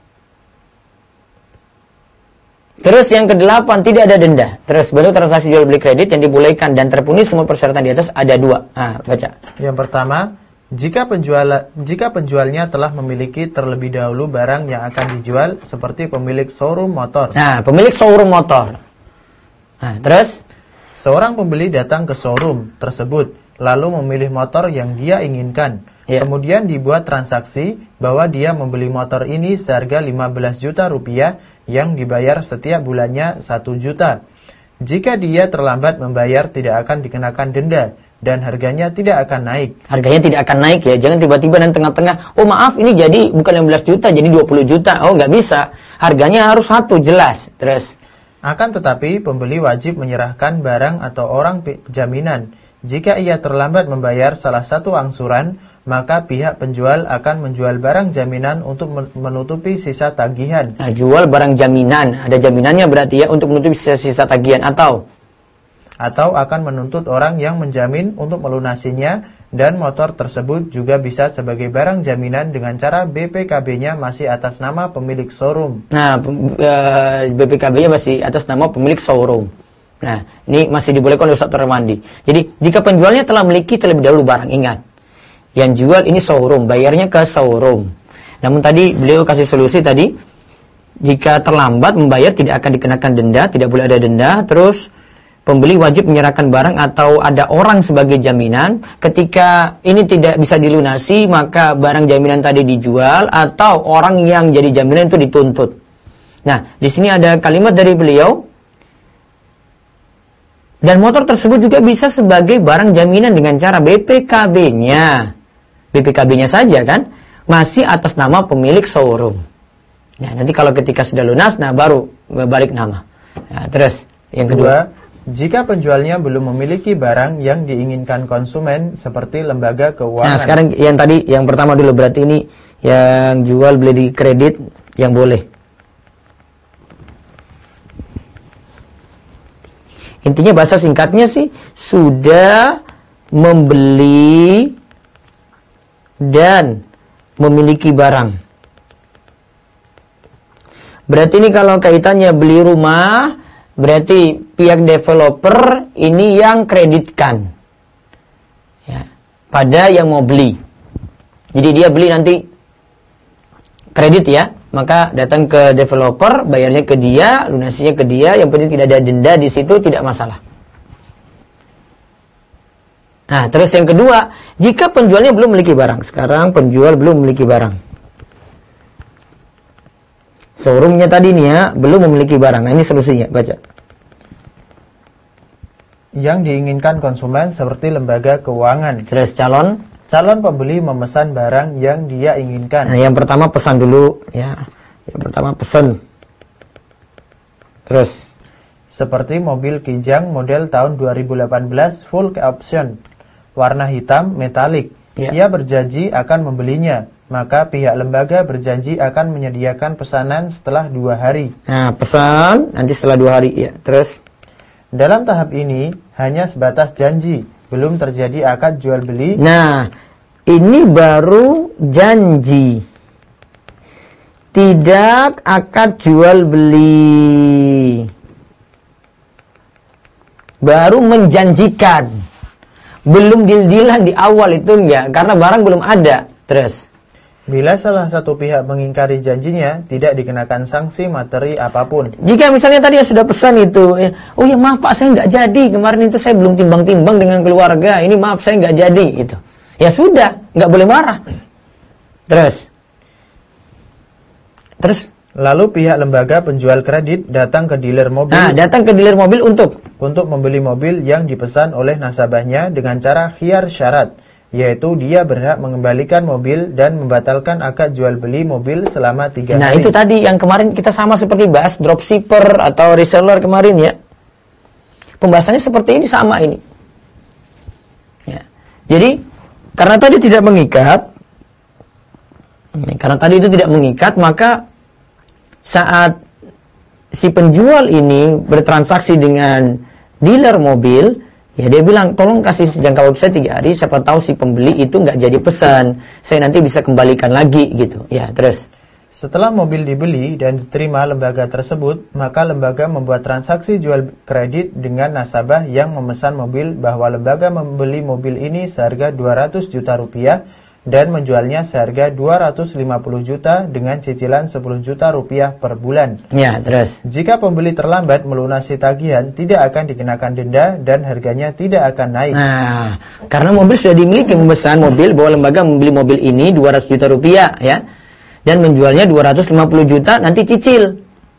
[SPEAKER 1] Terus yang kedelapan, tidak ada denda. Terus bentuk transaksi jual beli kredit yang dibolehkan dan terpenuhi semua persyaratan di atas ada dua. Baca.
[SPEAKER 2] Yang pertama, jika penjualnya telah memiliki terlebih dahulu barang yang akan dijual, seperti pemilik showroom motor.
[SPEAKER 1] Nah, pemilik showroom motor. Nah, terus
[SPEAKER 2] seorang pembeli datang ke showroom tersebut, lalu memilih motor yang dia inginkan.
[SPEAKER 1] Ya.
[SPEAKER 2] Kemudian dibuat transaksi bahwa dia membeli motor ini seharga 15 juta rupiah yang dibayar setiap bulannya 1 juta. Jika dia terlambat membayar, tidak akan dikenakan denda dan harganya tidak akan naik.
[SPEAKER 1] Harganya tidak akan naik, ya. Jangan tiba-tiba dan tengah-tengah, oh maaf ini jadi bukan 15 juta jadi 20 juta. Oh, nggak bisa. Harganya harus satu, jelas. Terus
[SPEAKER 2] akan tetapi pembeli wajib menyerahkan barang atau orang jaminan. Jika ia terlambat membayar salah satu angsuran, maka pihak penjual akan menjual barang jaminan untuk menutupi sisa tagihan.
[SPEAKER 1] Nah, jual barang jaminan, ada jaminannya berarti, ya, untuk menutupi sisa tagihan, atau
[SPEAKER 2] akan menuntut orang yang menjamin untuk melunasinya, dan motor tersebut juga bisa sebagai barang jaminan dengan cara BPKB-nya masih atas nama pemilik showroom.
[SPEAKER 1] Nah, BPKB-nya masih atas nama pemilik showroom. Nah, ini masih dibolehkan oleh Ustaz Mandi. Jadi, jika penjualnya telah memiliki terlebih dahulu barang, ingat, yang jual ini showroom, bayarnya ke showroom. Namun tadi beliau kasih solusi tadi, jika terlambat membayar tidak akan dikenakan denda, tidak boleh ada denda. Terus pembeli wajib menyerahkan barang atau ada orang sebagai jaminan. Ketika ini tidak bisa dilunasi, maka barang jaminan tadi dijual atau orang yang jadi jaminan itu dituntut. Nah, di sini ada kalimat dari beliau, dan motor tersebut juga bisa sebagai barang jaminan dengan cara BPKB-nya. BPKB-nya saja kan masih atas nama pemilik showroom. Nah, nanti kalau ketika sudah lunas, nah baru balik nama. Nah, terus yang kedua,
[SPEAKER 2] jika penjualnya belum memiliki barang yang diinginkan konsumen seperti lembaga keuangan.
[SPEAKER 1] Nah, sekarang yang tadi, yang pertama dulu, berarti ini yang jual beli di kredit yang boleh. Intinya bahasa singkatnya sih, sudah membeli dan memiliki barang. Berarti ini kalau kaitannya beli rumah, berarti pihak developer ini yang kreditkan, ya, pada yang mau beli. Jadi dia beli nanti kredit, ya, maka datang ke developer, bayarnya ke dia, lunasinya ke dia, yang penting tidak ada denda di situ, tidak masalah. Nah, terus yang kedua, jika penjualnya belum memiliki barang. Sekarang penjual belum memiliki barang. Showroomnya tadi nih, ya, belum memiliki barang. Nah, ini solusinya, baca.
[SPEAKER 2] Yang diinginkan konsumen seperti lembaga keuangan.
[SPEAKER 1] Terus calon
[SPEAKER 2] pembeli memesan barang yang dia inginkan.
[SPEAKER 1] Nah, yang pertama pesan dulu, ya. Yang pertama pesan. Terus
[SPEAKER 2] seperti mobil Kijang model tahun 2018 full option, warna hitam metalik.
[SPEAKER 1] Ya.
[SPEAKER 2] Ia berjanji akan membelinya, maka pihak lembaga berjanji akan menyediakan pesanan setelah 2 hari.
[SPEAKER 1] Nah, pesan nanti setelah 2 hari, ya. Terus
[SPEAKER 2] dalam tahap ini hanya sebatas janji, belum terjadi akad jual beli.
[SPEAKER 1] Nah, ini baru janji. tidak akad jual beli, baru menjanjikan, belum deal-dealan di awal itu enggak, karena barang belum ada. Terus
[SPEAKER 2] bila salah satu pihak mengingkari janjinya, tidak dikenakan sanksi materi apapun.
[SPEAKER 1] Jika misalnya tadi yang sudah pesan itu, oh ya maaf Pak, saya nggak jadi, kemarin itu saya belum timbang-timbang dengan keluarga, ini maaf saya nggak jadi, gitu. Ya sudah, nggak boleh marah. Terus
[SPEAKER 2] lalu pihak lembaga penjual kredit datang ke dealer mobil.
[SPEAKER 1] Nah, datang ke dealer mobil untuk
[SPEAKER 2] membeli mobil yang dipesan oleh nasabahnya dengan cara khiyar syarat, yaitu dia berhak mengembalikan mobil dan membatalkan akad jual beli mobil selama 3 hari.
[SPEAKER 1] Nah, itu tadi yang kemarin kita sama seperti bahas dropshipper atau reseller kemarin ya. Pembahasannya seperti ini, sama ini. Ya. Jadi, karena tadi tidak mengikat, maka saat si penjual ini bertransaksi dengan dealer mobil, ya dia bilang, tolong kasih jangka waktu saya 3 hari, siapa tahu si pembeli itu nggak jadi pesan, saya nanti bisa kembalikan lagi gitu. Ya, terus.
[SPEAKER 2] Setelah mobil dibeli dan diterima lembaga tersebut, maka lembaga membuat transaksi jual kredit dengan nasabah yang memesan mobil bahwa lembaga membeli mobil ini seharga 200 juta rupiah dan menjualnya seharga 250 juta dengan cicilan 10 juta rupiah per bulan.
[SPEAKER 1] Ya, terus.
[SPEAKER 2] Jika pembeli terlambat melunasi tagihan, tidak akan dikenakan denda dan harganya tidak akan naik.
[SPEAKER 1] Nah, karena mobil sudah dimiliki, memesan mobil bahwa lembaga membeli mobil ini 200 juta rupiah ya, dan menjualnya 250 juta, nanti cicil.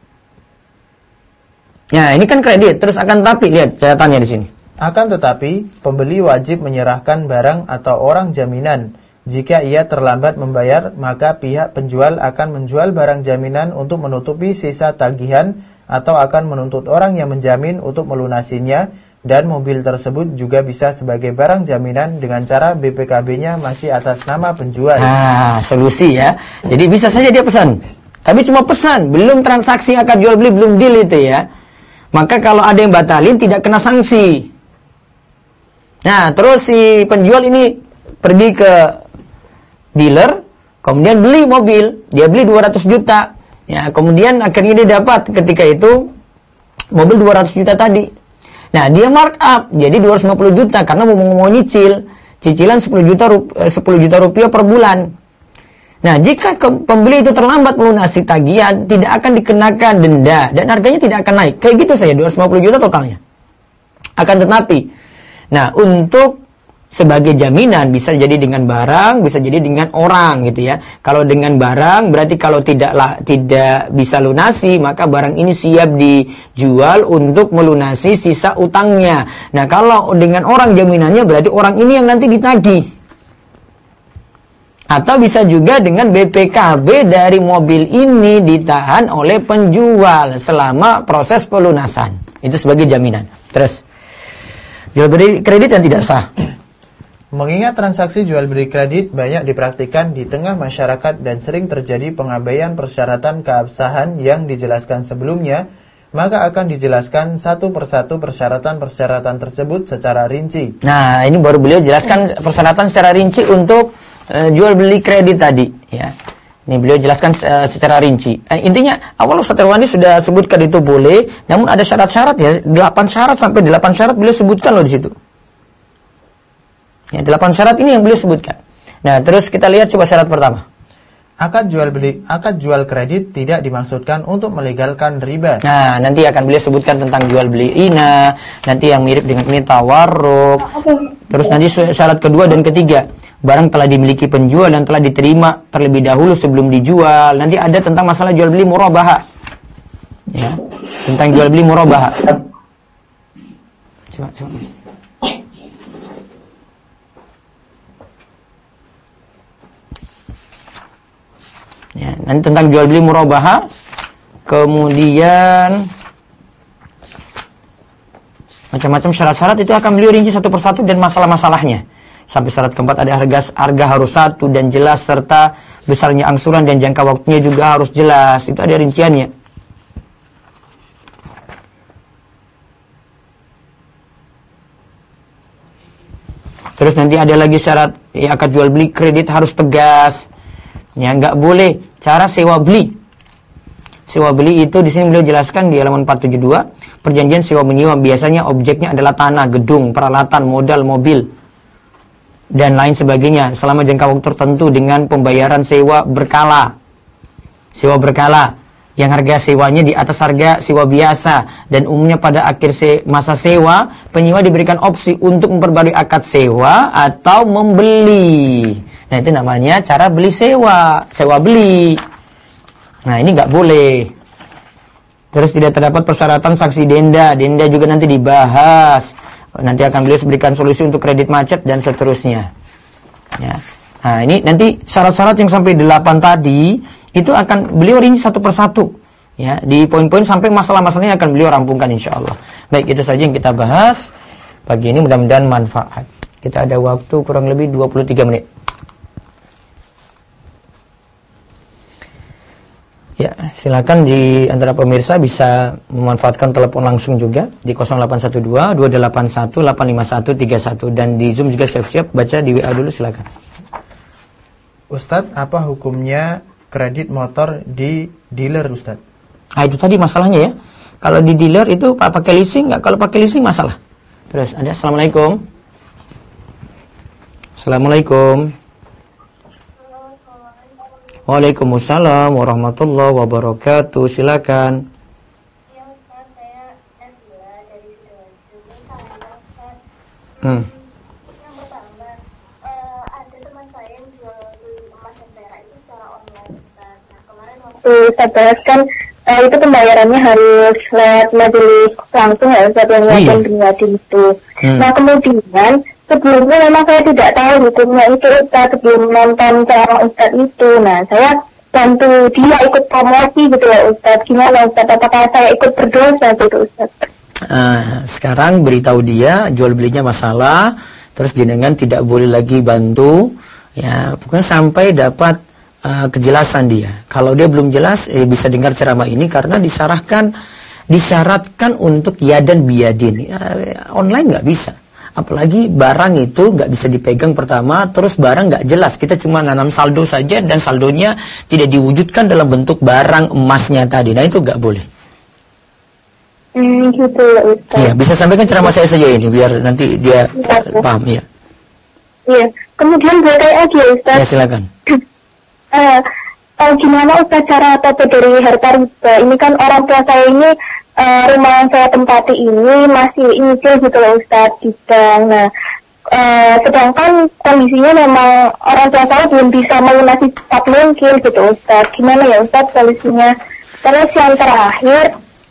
[SPEAKER 1] Ya, ini kan kredit. Terus akan tapi, lihat catatannya di sini.
[SPEAKER 2] Akan tetapi, pembeli wajib menyerahkan barang atau orang jaminan. Jika ia terlambat membayar, maka pihak penjual akan menjual barang jaminan untuk menutupi sisa tagihan atau akan menuntut orang yang menjamin untuk melunasinya, dan mobil tersebut juga bisa sebagai barang jaminan dengan cara BPKB-nya masih atas nama penjual.
[SPEAKER 1] Nah, solusi ya. Jadi bisa saja dia pesan, tapi cuma pesan, belum transaksi akad jual beli, belum deal itu ya. Maka kalau ada yang batalin tidak kena sanksi. Nah, terus si penjual ini pergi ke dealer, kemudian beli mobil, dia beli 200 juta. Ya, kemudian akhirnya dia dapat ketika itu mobil 200 juta tadi. Nah, dia markup jadi 250 juta karena mau nyicil. Cicilan 10 juta rupiah per bulan. Nah, jika pembeli itu terlambat melunasi tagihan, tidak akan dikenakan denda dan harganya tidak akan naik. Kayak gitu saja 250 juta totalnya. Akan tetapi, nah, untuk sebagai jaminan bisa jadi dengan barang, bisa jadi dengan orang gitu ya. Kalau dengan barang berarti kalau tidak bisa lunasi, maka barang ini siap dijual untuk melunasi sisa utangnya. Nah, kalau dengan orang jaminannya berarti orang ini yang nanti ditagih. Atau bisa juga dengan BPKB dari mobil ini ditahan oleh penjual selama proses pelunasan. Itu sebagai jaminan. Terus, jual beli kredit yang tidak sah.
[SPEAKER 2] Mengingat transaksi jual beli kredit banyak dipraktikkan di tengah masyarakat dan sering terjadi pengabaian persyaratan keabsahan yang dijelaskan sebelumnya, maka akan dijelaskan satu persatu persyaratan-persyaratan tersebut secara rinci.
[SPEAKER 1] Nah, ini baru beliau jelaskan persyaratan secara rinci untuk jual beli kredit tadi ya. Ini beliau jelaskan secara rinci. Intinya awal Ustaz Irwandi sudah sebutkan itu boleh, namun ada syarat-syarat ya, 8 syarat sampai 8 syarat beliau sebutkan loh di situ. Ya, 8 syarat ini yang beliau sebutkan. Nah, terus kita lihat coba syarat pertama.
[SPEAKER 2] Akad jual kredit tidak dimaksudkan untuk melegalkan riba.
[SPEAKER 1] Nah, nanti akan beliau sebutkan tentang jual beli ina, nanti yang mirip dengan ini tawarruk. Terus nanti syarat kedua dan ketiga, barang telah dimiliki penjual dan telah diterima terlebih dahulu sebelum dijual. Nanti ada tentang masalah jual beli murabahah. Ya, tentang jual beli murabahah. Coba. Ya, nanti tentang jual beli murabahah, kemudian macam-macam syarat-syarat itu akan beliau rinci satu persatu dan masalah-masalahnya. Sampai syarat keempat ada harga harus satu dan jelas serta besarnya angsuran dan jangka waktunya juga harus jelas. Itu ada rinciannya. Terus nanti ada lagi syarat ya, akad jual beli kredit harus tegas. Ya, nggak boleh cara sewa beli. Sewa beli itu di sini beliau jelaskan di halaman 472, perjanjian sewa menyewa biasanya objeknya adalah tanah, gedung, peralatan, modal, mobil, dan lain sebagainya selama jangka waktu tertentu dengan pembayaran sewa berkala. Sewa berkala yang harga sewanya di atas harga sewa biasa, dan umumnya pada akhir masa sewa penyewa diberikan opsi untuk memperbarui akad sewa atau membeli. Nah, itu namanya cara beli sewa, sewa beli. Nah, ini nggak boleh. Terus tidak terdapat persyaratan saksi denda. Denda juga nanti dibahas. Nanti akan beliau berikan solusi untuk kredit macet dan seterusnya. Ya. Nah, ini nanti syarat-syarat yang sampai 8 tadi itu akan beliau rinci satu persatu. Ya, di poin-poin sampai masalah-masalahnya akan beliau rampungkan insyaallah. Baik, itu saja yang kita bahas pagi ini, mudah-mudahan manfaat. Kita ada waktu kurang lebih 23 menit. Ya, silakan di antara pemirsa bisa memanfaatkan telepon langsung juga di 0812-281-85131 dan di Zoom juga siap-siap baca di WA dulu, silakan.
[SPEAKER 2] Ustadz, apa hukumnya kredit motor di dealer, Ustadz?
[SPEAKER 1] Nah, itu tadi masalahnya ya. Kalau di dealer itu pakai leasing enggak? Kalau pakai leasing masalah. Terus ada Assalamualaikum. Assalamualaikum. Waalaikumsalam warahmatullahi wabarakatuh. Silakan.
[SPEAKER 3] Ya, Ustaz, saya Nabila dari Sidoarjo. Yang pertama, ada teman saya yang jual beli emas dan perak itu secara online, Ustaz. Nah, kemarin waktu saya bahas kan itu pembayarannya harus lewat majelis langsung ya, Ustaz, yang
[SPEAKER 1] Iya.
[SPEAKER 3] pribadi itu. Nah, kemudian sebelumnya memang saya tidak tahu hukumnya itu, Ustaz, sebelum nonton ceramah Ustaz itu. Nah, saya bantu dia ikut promosi gitu ya, Ustaz. Gimana, Ustaz? Apakah saya ikut berdosa gitu, Ustaz?
[SPEAKER 1] Sekarang beritahu dia jual belinya masalah, terus jenengan tidak boleh lagi bantu, ya pokoknya sampai dapat kejelasan dia. Kalau dia belum jelas, bisa dengar ceramah ini karena disyaratkan untuk ya dan biadin. Online nggak bisa. Apalagi barang itu nggak bisa dipegang pertama, terus barang nggak jelas. Kita cuma nanam saldo saja dan saldonya tidak diwujudkan dalam bentuk barang emasnya tadi. Nah, itu nggak boleh.
[SPEAKER 3] Gitu ya, Ustaz.
[SPEAKER 1] Iya, bisa sampaikan ceramah saya saja ini biar nanti dia paham ya.
[SPEAKER 3] Iya. Kemudian bertanya lagi ya, Ustaz.
[SPEAKER 1] Ya, silakan.
[SPEAKER 3] Gimana, Ustaz, cara tata dari harta riba? Ini kan orang tua saya ini rumah yang saya tempati ini masih nyicil gitu loh, Ustaz, di bank. Nah, sedangkan kondisinya memang orang tua saya belum bisa melunasi cepat mungkin gitu, Ustaz. Gimana ya, Ustaz, solusinya? Terus yang terakhir,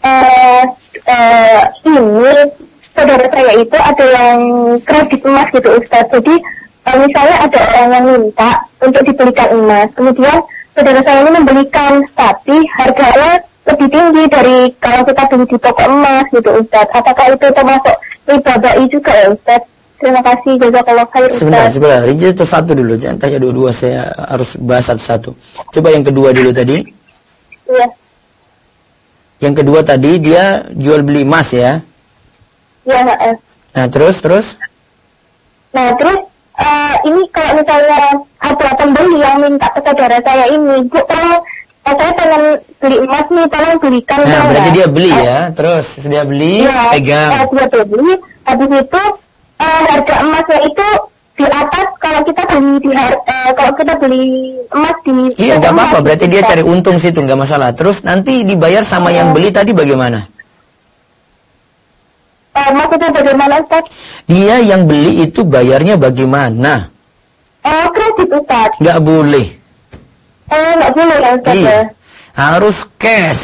[SPEAKER 3] ini saudara saya itu ada yang kredit emas gitu, Ustaz. Jadi misalnya ada orang yang minta untuk dibelikan emas, kemudian saudara saya ini membelikan, tapi harganya lebih tinggi dari kalau kita beli di toko emas gitu, Ustaz. Apakah itu termasuk riba ba'i juga ya, Ustaz? Terima kasih, jazakallah khair, Ustaz.
[SPEAKER 1] Sebentar. Itu satu dulu, jangan tanya dua-dua, saya harus bahas satu-satu. Coba yang kedua dulu tadi.
[SPEAKER 3] Iya.
[SPEAKER 1] Yang kedua tadi dia jual beli emas ya.
[SPEAKER 3] Iya,
[SPEAKER 1] Nah, terus.
[SPEAKER 3] Nah, terus ini kalau misalnya ada pembeli yang minta ke saudara saya ini, Bu, tolong saya pengen beli emas nih, tolong belikan.
[SPEAKER 1] Nah, berarti dia beli ya. Terus dia beli,
[SPEAKER 3] ya,
[SPEAKER 1] pegang.
[SPEAKER 3] Dia beli, habis itu harga emasnya itu di atas kalau kita beli emas di.
[SPEAKER 1] Iya, nggak apa-apa. Berarti dia cari untung situ, nggak masalah. Terus nanti dibayar sama yang beli tadi bagaimana?
[SPEAKER 3] Maksudnya bagaimana, Ustaz?
[SPEAKER 1] Dia yang beli itu bayarnya bagaimana?
[SPEAKER 3] Kredit, Ustaz.
[SPEAKER 1] Nggak boleh.
[SPEAKER 3] Nggak boleh ya, Ustaz?
[SPEAKER 1] Iya. Harus cash.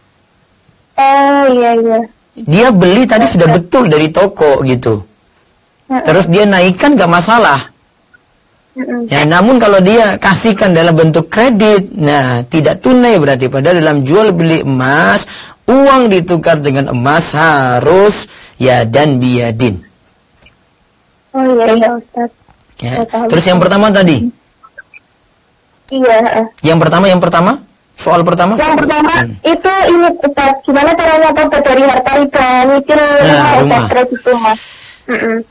[SPEAKER 3] Iya.
[SPEAKER 1] Dia beli tadi sudah betul dari toko gitu. Terus dia naikkan nggak masalah. Ya, namun kalau dia kasihkan dalam bentuk kredit, nah tidak tunai berarti. Padahal dalam jual beli emas, uang ditukar dengan emas harus ya dan biadin.
[SPEAKER 3] Iya, Ustaz.
[SPEAKER 1] Ya. Terus yang pertama tadi?
[SPEAKER 3] Iya.
[SPEAKER 1] Yang pertama? Soal pertama?
[SPEAKER 3] Yang pertama itu ini, Ustaz, gimana caranya tobat dari harta riba, nyicil rumah kredit rumah.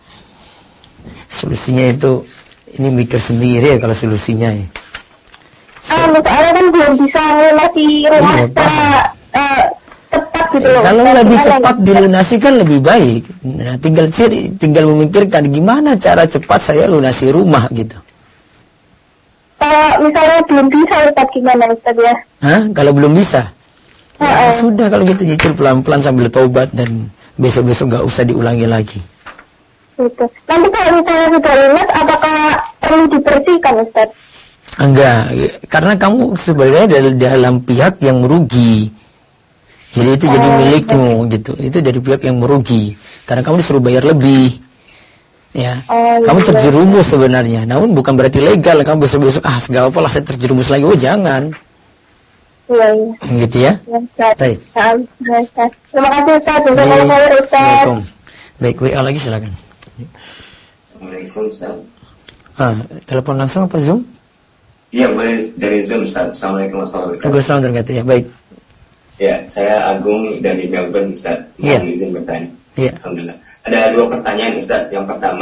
[SPEAKER 1] Solusinya itu, ini mikir sendiri ya kalau solusinya ya.
[SPEAKER 3] soalnya kan belum bisa melunasi rumah
[SPEAKER 1] Iya,
[SPEAKER 3] secara cepat gitu loh.
[SPEAKER 1] Kalau
[SPEAKER 3] Ustaz.
[SPEAKER 1] lebih
[SPEAKER 3] Gimana
[SPEAKER 1] cepat
[SPEAKER 3] ya?
[SPEAKER 1] dilunasi kan lebih baik. Nah, tinggal memikirkan gimana cara cepat saya lunasi rumah gitu.
[SPEAKER 3] Kalau misalnya belum bisa Ustaz, gimana Ustaz ya?
[SPEAKER 1] Hah? Kalau belum bisa? Ya,
[SPEAKER 3] Heeh.
[SPEAKER 1] sudah kalau gitu nyicil pelan-pelan sambil taubat dan besok-besok nggak usah diulangi lagi.
[SPEAKER 3] Gitu. Nanti kalau misalnya sudah lunas, apakah perlu dibersihkan Ustaz?
[SPEAKER 1] Enggak, karena kamu sebenarnya dalam pihak yang merugi. Jadi itu jadi milikmu gitu. Itu dari pihak yang merugi. Karena kamu disuruh bayar lebih. Ya. Kamu terjerumus sebenarnya. Namun bukan berarti legal. Kamu besok-besok segala apa lah saya terjerumus lagi. Oh jangan.
[SPEAKER 3] Iya.
[SPEAKER 1] Gitu ya.
[SPEAKER 3] Ya, Ustaz.
[SPEAKER 1] Baik.
[SPEAKER 3] Ustaz. Terima kasih Ustaz.
[SPEAKER 1] Baik.
[SPEAKER 3] Jazakallahu Ustaz.
[SPEAKER 1] Assalamualaikum. Baik, WA lagi silakan.
[SPEAKER 4] Assalamualaikum Ustaz.
[SPEAKER 1] Telepon langsung apa Zoom?
[SPEAKER 4] Iya, boleh dari Zoom Ustaz. Assalamualaikum warahmatullahi wabarakatuh.
[SPEAKER 1] Waalaikumsalam warahmatullahi wabarakatuh. Ya, baik.
[SPEAKER 4] Ya, saya Agung dari Melbourne Ustaz.
[SPEAKER 1] Iya.
[SPEAKER 4] Mohon izin bertanya.
[SPEAKER 1] Iya.
[SPEAKER 4] Alhamdulillah. Ada 2 pertanyaan Ustaz. Yang pertama,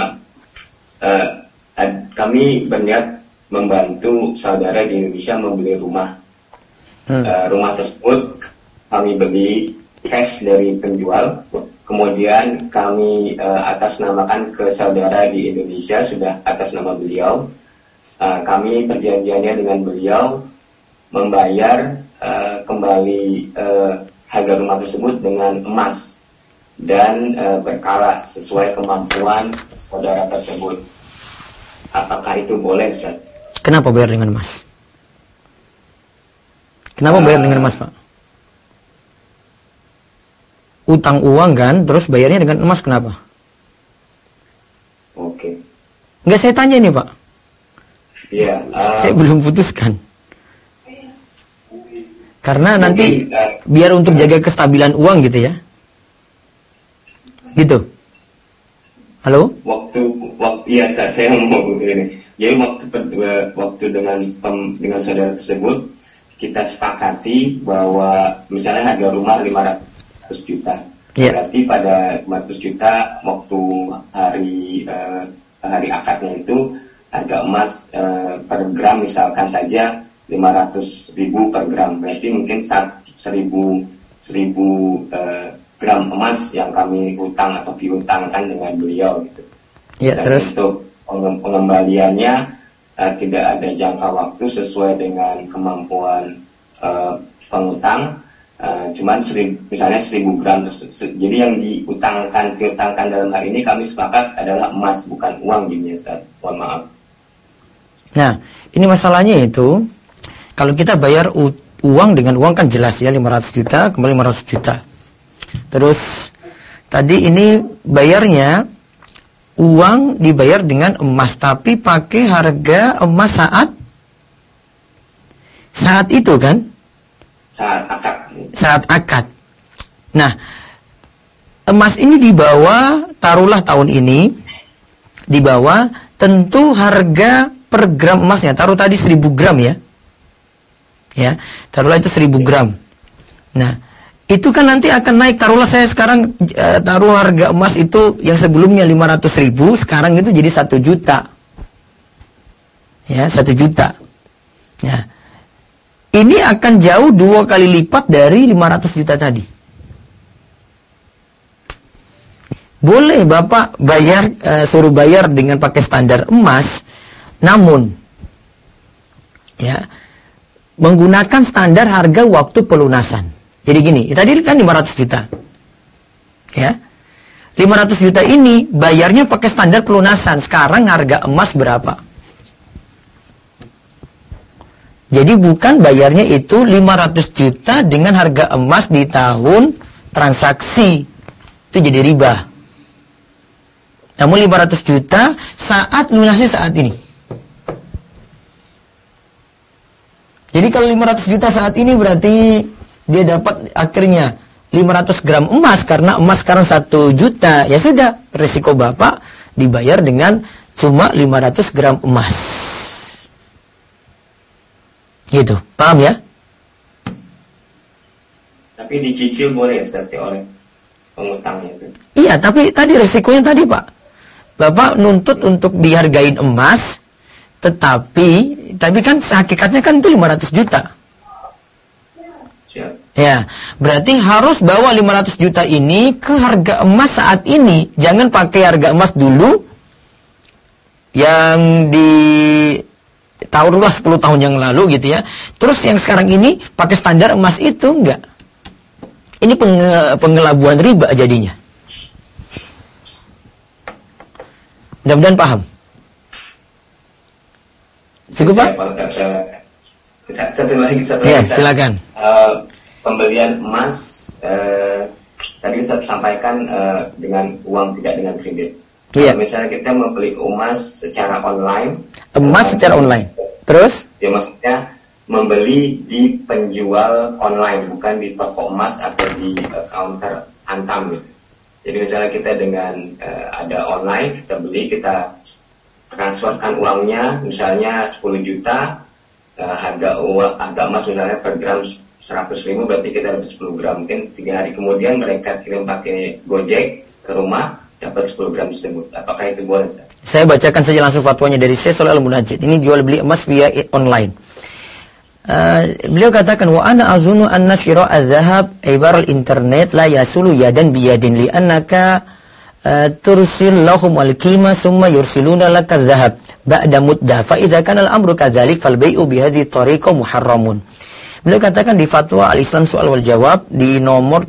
[SPEAKER 4] kami berniat membantu saudara di Indonesia membeli rumah. Rumah tersebut kami beli cash dari penjual. Kemudian kami atasnamakan ke saudara di Indonesia, sudah atas nama beliau. Kami perjanjiannya dengan beliau membayar kembali harga rumah tersebut dengan emas dan berkala sesuai kemampuan saudara tersebut. Apakah itu boleh, Ustaz?
[SPEAKER 1] Kenapa bayar dengan emas? Kenapa bayar dengan emas, Pak? Utang uang kan, terus bayarnya dengan emas, kenapa?
[SPEAKER 4] Oke.
[SPEAKER 1] Enggak, saya tanya nih, Pak.
[SPEAKER 4] Iya.
[SPEAKER 1] Saya belum putuskan. Karena nanti biar untuk jaga kestabilan uang gitu ya. Gitu. Halo?
[SPEAKER 4] Iya, saya mau begini. Jadi waktu dengan saudara tersebut kita sepakati bahwa misalnya harga rumah 500 juta.
[SPEAKER 1] Yeah.
[SPEAKER 4] Berarti pada 500 juta waktu hari akadnya itu harga emas per gram misalkan saja 500.000 per gram. Berarti mungkin 1.000 gram emas yang kami utang atau piutangkan dengan beliau gitu.
[SPEAKER 1] Ya,
[SPEAKER 4] Dan
[SPEAKER 1] terus
[SPEAKER 4] untuk pengembaliannya tidak ada jangka waktu sesuai dengan kemampuan pengutang. Cuman misalnya 1.000 gram. Jadi yang piutangkan dalam hal ini kami sepakat adalah emas, bukan uang gini ya, Ustaz. Mohon maaf.
[SPEAKER 1] Nah, ini masalahnya itu kalau kita bayar uang dengan uang kan jelas ya 500 juta kembali 500 juta. Terus tadi ini bayarnya uang dibayar dengan emas tapi pakai harga emas saat itu kan? Saat akad. Nah, emas ini dibawa, taruhlah tahun ini dibawa, tentu harga per gram emasnya, taruh tadi 1.000 gram ya. Ya, taruhlah itu 1.000 gram. Nah, itu kan nanti akan naik. Taruhlah saya sekarang taruh harga emas itu yang sebelumnya 500.000, sekarang itu jadi 1 juta. Ya, 1 juta. Nah, ini akan jauh 2 kali lipat dari 500 juta tadi. Boleh Bapak suruh bayar dengan pakai standar emas, namun ya menggunakan standar harga waktu pelunasan. Jadi gini, tadi kan 500 juta. Ya. 500 juta ini bayarnya pakai standar pelunasan. Sekarang harga emas berapa? Jadi bukan bayarnya itu 500 juta dengan harga emas di tahun transaksi. Itu jadi riba. Namun 500 juta saat lunasi saat ini. Jadi kalau 500 juta saat ini berarti dia dapat akhirnya 500 gram emas karena emas sekarang 1 juta. Ya sudah, risiko Bapak dibayar dengan cuma 500 gram emas. Gitu, paham ya?
[SPEAKER 4] Tapi dicicil boleh Ustaz oleh pengutangnya itu.
[SPEAKER 1] Iya, tapi tadi risikonya tadi Pak. Bapak nuntut untuk dihargain emas, tetapi Tapi kan hakikatnya kan itu 500 juta. Ya, berarti harus bawa 500 juta ini ke harga emas saat ini. Jangan pakai harga emas dulu yang di taruhlah 10 tahun yang lalu gitu ya. Terus yang sekarang ini pakai standar emas itu, enggak. Ini pengelabuan riba jadinya. Mudah-mudahan paham. Cukup, Pak?
[SPEAKER 4] Satu lagi.
[SPEAKER 1] Ya, silakan.
[SPEAKER 4] Pembelian emas tadi Ustaz sampaikan dengan uang, tidak dengan kredit.
[SPEAKER 1] Iya.
[SPEAKER 4] Misalnya kita membeli emas secara online.
[SPEAKER 1] Emas secara online. Terus?
[SPEAKER 4] Ya, maksudnya membeli di penjual online, bukan di toko emas atau di counter Antam gitu. Jadi misalnya kita dengan ada online, kita beli, kita transferkan uangnya, misalnya 10 juta, harga emas misalnya per gram 100.000, berarti kita dapat 10 gram. Mungkin 3 hari kemudian mereka kirim pakai Gojek ke rumah, dapat 10 gram tersebut. Apakah itu boleh?
[SPEAKER 1] Saya bacakan saja langsung fatwanya dari Syekh Shalih Al-Munajjid. Ini jual beli emas via online. Beliau katakan, wa ana azunu anna syira' az-zahab ibaral internet la yasulu yadan biyadin li annaka tursil lahum al-qima summa yursiluna laka az-zahab ba'da muddah fa idza kana al-amru kadzalik fal bai'u bi hadhihi tariqah muharramun. Beliau katakan di fatwa Al-Islam Soal wal Jawab di nomor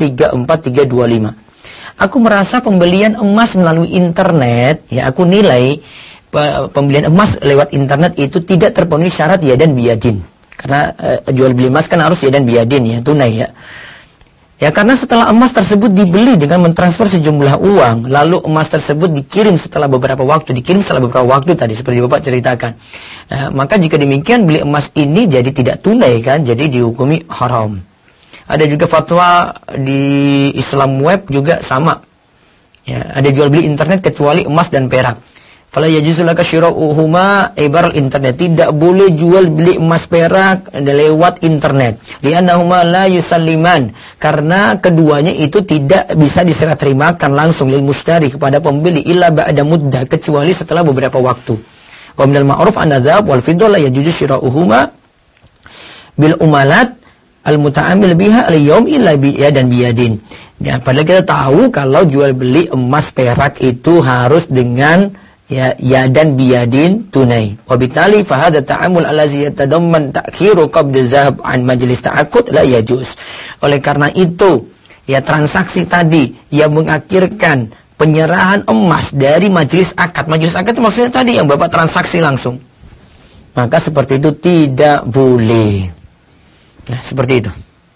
[SPEAKER 1] 34325. Aku merasa pembelian emas melalui internet, ya aku nilai pembelian emas lewat internet itu tidak terpenuhi syarat yadan biyadin. Karena jual beli emas kan harus yadan biyadin, ya, tunai ya. Ya karena setelah emas tersebut dibeli dengan mentransfer sejumlah uang, lalu emas tersebut dikirim setelah beberapa waktu tadi seperti Bapak ceritakan. Maka jika demikian beli emas ini jadi tidak tunai kan, jadi dihukumi haram. Ada juga fatwa di Islam Web juga sama. Ya, ada jual beli internet kecuali emas dan perak. Fala yajuzu laka syira'uhuma ibaral internet. Tidak boleh jual beli emas perak lewat internet. Li'annahuma la yusalliman. Karena keduanya itu tidak bisa diserah terimakan langsung lil mushtari kepada pembeli illa ba'da muddah, kecuali setelah beberapa waktu. Wa minal ma'ruf anna dzahab wal fiddah la yajuzu syira'uhuma bil umalat al-muta'amil biha al-yawm illa bi'yadan biyadin. Ya, padahal kita tahu kalau jual beli emas perak itu harus dengan yadan biyadin tunai. Wabitali fahadha ta'amul allazi yatadamman ta'khiru qabd zahab an majlis ta'aqqud la yajuz. Oleh karena itu, ya transaksi tadi yang mengakhirkan penyerahan emas dari majelis akad. Majelis akad itu maksudnya tadi yang Bapak transaksi langsung. Maka seperti itu tidak boleh. Nah, seperti itu.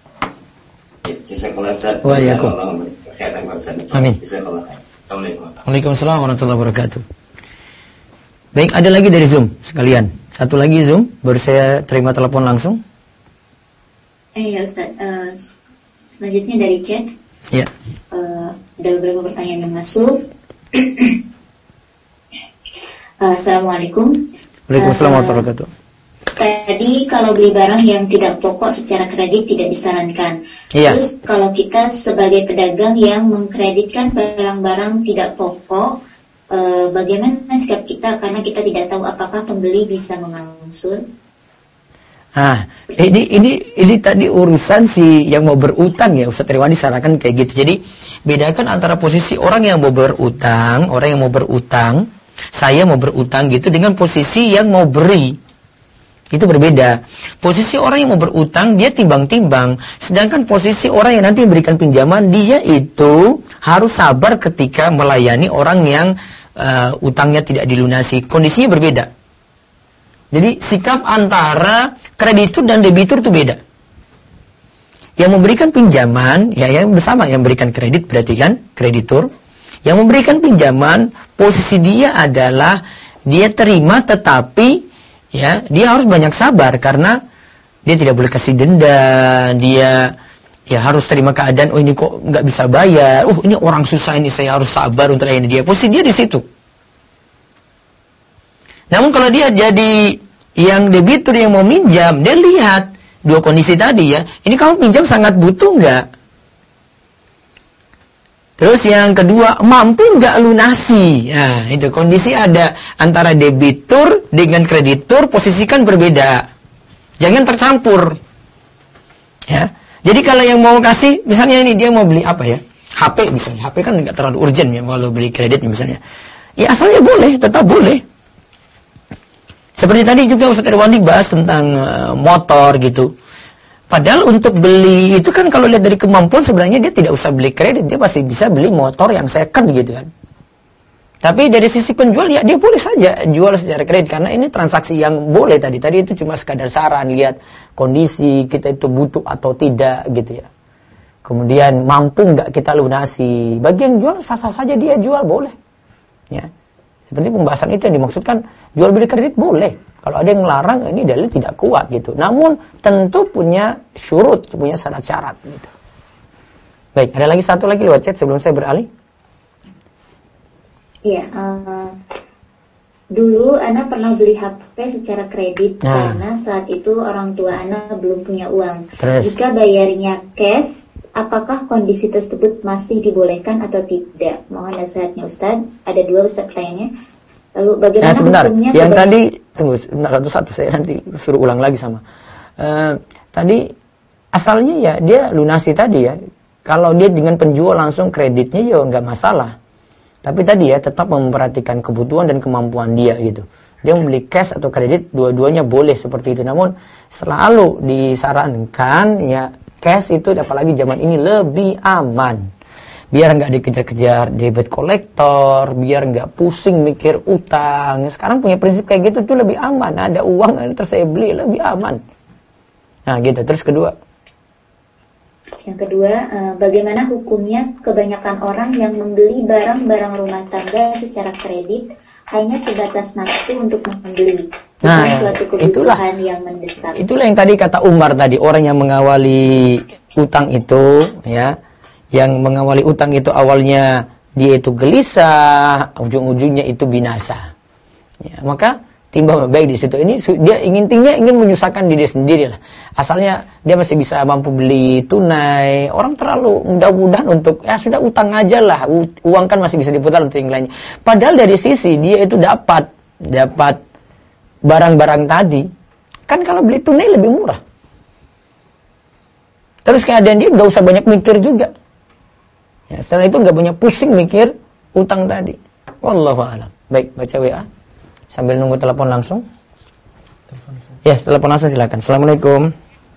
[SPEAKER 1] Waalaikumsalam. Amin. Waalaikumsalam warahmatullahi wabarakatuh. Baik, ada lagi dari Zoom sekalian. Satu lagi Zoom, baru saya terima telepon langsung.
[SPEAKER 5] Ya Ustaz, selanjutnya dari chat.
[SPEAKER 1] Ya.
[SPEAKER 5] Ada beberapa pertanyaan yang masuk. Assalamualaikum.
[SPEAKER 1] Waalaikumsalam warahmatullahi wabarakatuh.
[SPEAKER 5] Tadi kalau beli barang yang tidak pokok secara kredit tidak disarankan.
[SPEAKER 1] Iya.
[SPEAKER 5] Terus kalau kita sebagai pedagang yang mengkreditkan barang-barang tidak pokok, bagaimana sikap kita karena kita tidak tahu apakah pembeli bisa mengangsur?
[SPEAKER 1] Ini tadi urusan si yang mau berutang ya, Ustaz Ridwan disarankan kayak gitu. Jadi bedakan antara posisi orang yang mau berutang, saya mau berutang gitu, dengan posisi yang mau beri. Itu berbeda. Posisi orang yang mau berutang dia timbang-timbang, sedangkan posisi orang yang nanti memberikan pinjaman dia itu harus sabar ketika melayani orang yang utangnya tidak dilunasi. Kondisinya berbeda. Jadi sikap antara kreditur dan debitur itu beda. Yang memberikan pinjaman, ya yang bersama yang memberikan kredit berarti kan kreditur. Yang memberikan pinjaman, posisi dia adalah dia terima tetapi ya dia harus banyak sabar karena dia tidak boleh kasih denda, dia ya harus terima keadaan, oh ini kok nggak bisa bayar, ini orang susah ini, saya harus sabar untuk layani dia. Posisi dia di situ. Namun kalau dia jadi yang debitur yang mau minjam, dia lihat dua kondisi tadi ya, ini kamu pinjam sangat butuh nggak? Terus yang kedua, mampu nggak lunasi? Nah, itu kondisi ada antara debitur dengan kreditur, posisikan berbeda. Jangan tercampur. Ya. Jadi kalau yang mau kasih, misalnya ini dia mau beli apa ya? HP misalnya. HP kan nggak terlalu urgent ya, kalau beli kredit misalnya. Ya asalnya boleh, tetap boleh. Seperti tadi juga Ustaz Irwandi bahas tentang motor gitu. Padahal untuk beli itu kan kalau lihat dari kemampuan sebenarnya dia tidak usah beli kredit, dia pasti bisa beli motor yang second gitu kan. Tapi dari sisi penjual ya dia boleh saja jual secara kredit karena ini transaksi yang boleh tadi. Tadi itu cuma sekadar saran, lihat kondisi kita itu butuh atau tidak gitu ya. Kemudian mampu nggak kita lunasi. Bagi yang jual sah-sah saja dia jual boleh. Ya. Seperti pembahasan itu yang dimaksudkan jual beli kredit boleh. Kalau ada yang melarang ini dalil tidak kuat gitu. Namun tentu punya syurut, punya syarat-syarat gitu. Baik, ada lagi satu lagi lewat chat sebelum saya beralih.
[SPEAKER 5] Iya, dulu Ana pernah beli HP secara kredit karena saat itu orang tua Ana belum punya uang.
[SPEAKER 1] Terus?
[SPEAKER 5] Jika bayarnya cash, apakah kondisi tersebut masih dibolehkan atau tidak? Mohon nasihatnya Ustaz. Ada 2 Ustaz pertanyaannya. Lalu bagaimana
[SPEAKER 1] sebentar.
[SPEAKER 5] hukumnya?
[SPEAKER 1] Yang tadi tunggu satu-satu saya nanti suruh ulang lagi sama. Tadi asalnya ya dia lunasi tadi ya. Kalau dia dengan penjual langsung kreditnya ya nggak masalah. Tapi tadi ya tetap memperhatikan kebutuhan dan kemampuan dia gitu. Dia membeli cash atau kredit dua-duanya boleh seperti itu. Namun selalu disarankan ya cash itu apalagi zaman ini lebih aman. Biar nggak dikejar-kejar debit kolektor, biar nggak pusing mikir utang. Sekarang punya prinsip kayak gitu tuh lebih aman. Ada uang terus saya beli lebih aman. Nah gitu. Terus kedua.
[SPEAKER 5] Yang kedua, bagaimana hukumnya kebanyakan orang yang membeli barang-barang rumah tangga secara kredit hanya sebatas nafsu untuk membeli.
[SPEAKER 1] Nah,
[SPEAKER 5] suatu kebutuhan yang mendesak. Itulah
[SPEAKER 1] yang tadi kata Umar tadi, orang yang mengawali utang itu ya. Yang mengawali utang itu awalnya dia itu gelisah, ujung-ujungnya itu binasa. Ya, maka timbang baik di situ. Ini dia ingin menyusahkan diri sendiri lah. Asalnya dia masih bisa mampu beli tunai. Orang terlalu mudah-mudahan untuk ya sudah utang aja lah. Uang kan masih bisa diputar untuk yang lainnya. Padahal dari sisi dia itu dapat barang-barang tadi. Kan kalau beli tunai lebih murah. Terus keadaan dia nggak usah banyak mikir juga. Ya, setelah itu nggak banyak pusing mikir utang tadi. Wallahu a'lam. Baik, baca WA sambil nunggu telepon langsung. Ya, telepon langsung silakan. Assalamualaikum.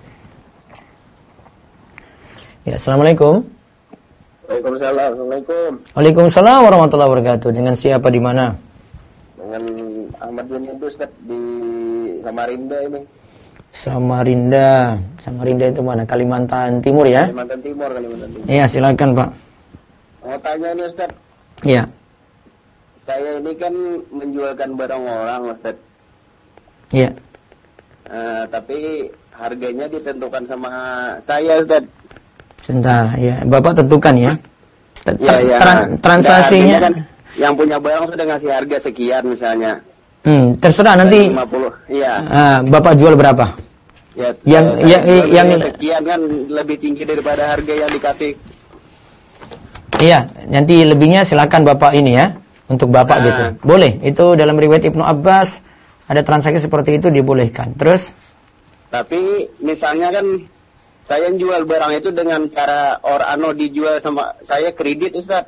[SPEAKER 1] Ya, assalamualaikum.
[SPEAKER 6] Waalaikumsalam. Assalamualaikum.
[SPEAKER 1] Waalaikumsalam warahmatullahi wabarakatuh. Dengan siapa di mana?
[SPEAKER 6] Dengan Ahmad Yunus Ustaz di Samarinda ini.
[SPEAKER 1] Samarinda itu mana? Kalimantan Timur ya?
[SPEAKER 6] Kalimantan Timur.
[SPEAKER 1] Iya, silakan Pak.
[SPEAKER 6] Mau tanya nih Ustaz.
[SPEAKER 1] Iya.
[SPEAKER 6] Saya ini kan menjualkan barang orang Ustaz.
[SPEAKER 1] Iya.
[SPEAKER 6] Tapi harganya ditentukan sama saya Ustaz.
[SPEAKER 1] Sebentar, ya. Bapak tentukan ya.
[SPEAKER 6] Iya.
[SPEAKER 1] Transaksinya
[SPEAKER 6] kan yang punya barang sudah ngasih harga sekian misalnya.
[SPEAKER 1] Terserah nanti.
[SPEAKER 6] 50. Iya.
[SPEAKER 1] Bapak jual berapa?
[SPEAKER 6] Ya,
[SPEAKER 1] yang
[SPEAKER 6] sekian kan lebih tinggi daripada harga yang dikasih.
[SPEAKER 1] Iya, nanti lebihnya silakan Bapak ini ya. Untuk Bapak gitu. Boleh. Itu dalam riwayat Ibnu Abbas ada transaksi seperti itu dibolehkan. Terus?
[SPEAKER 6] Tapi misalnya kan saya jual barang itu dengan cara dijual sama saya kredit Ustaz.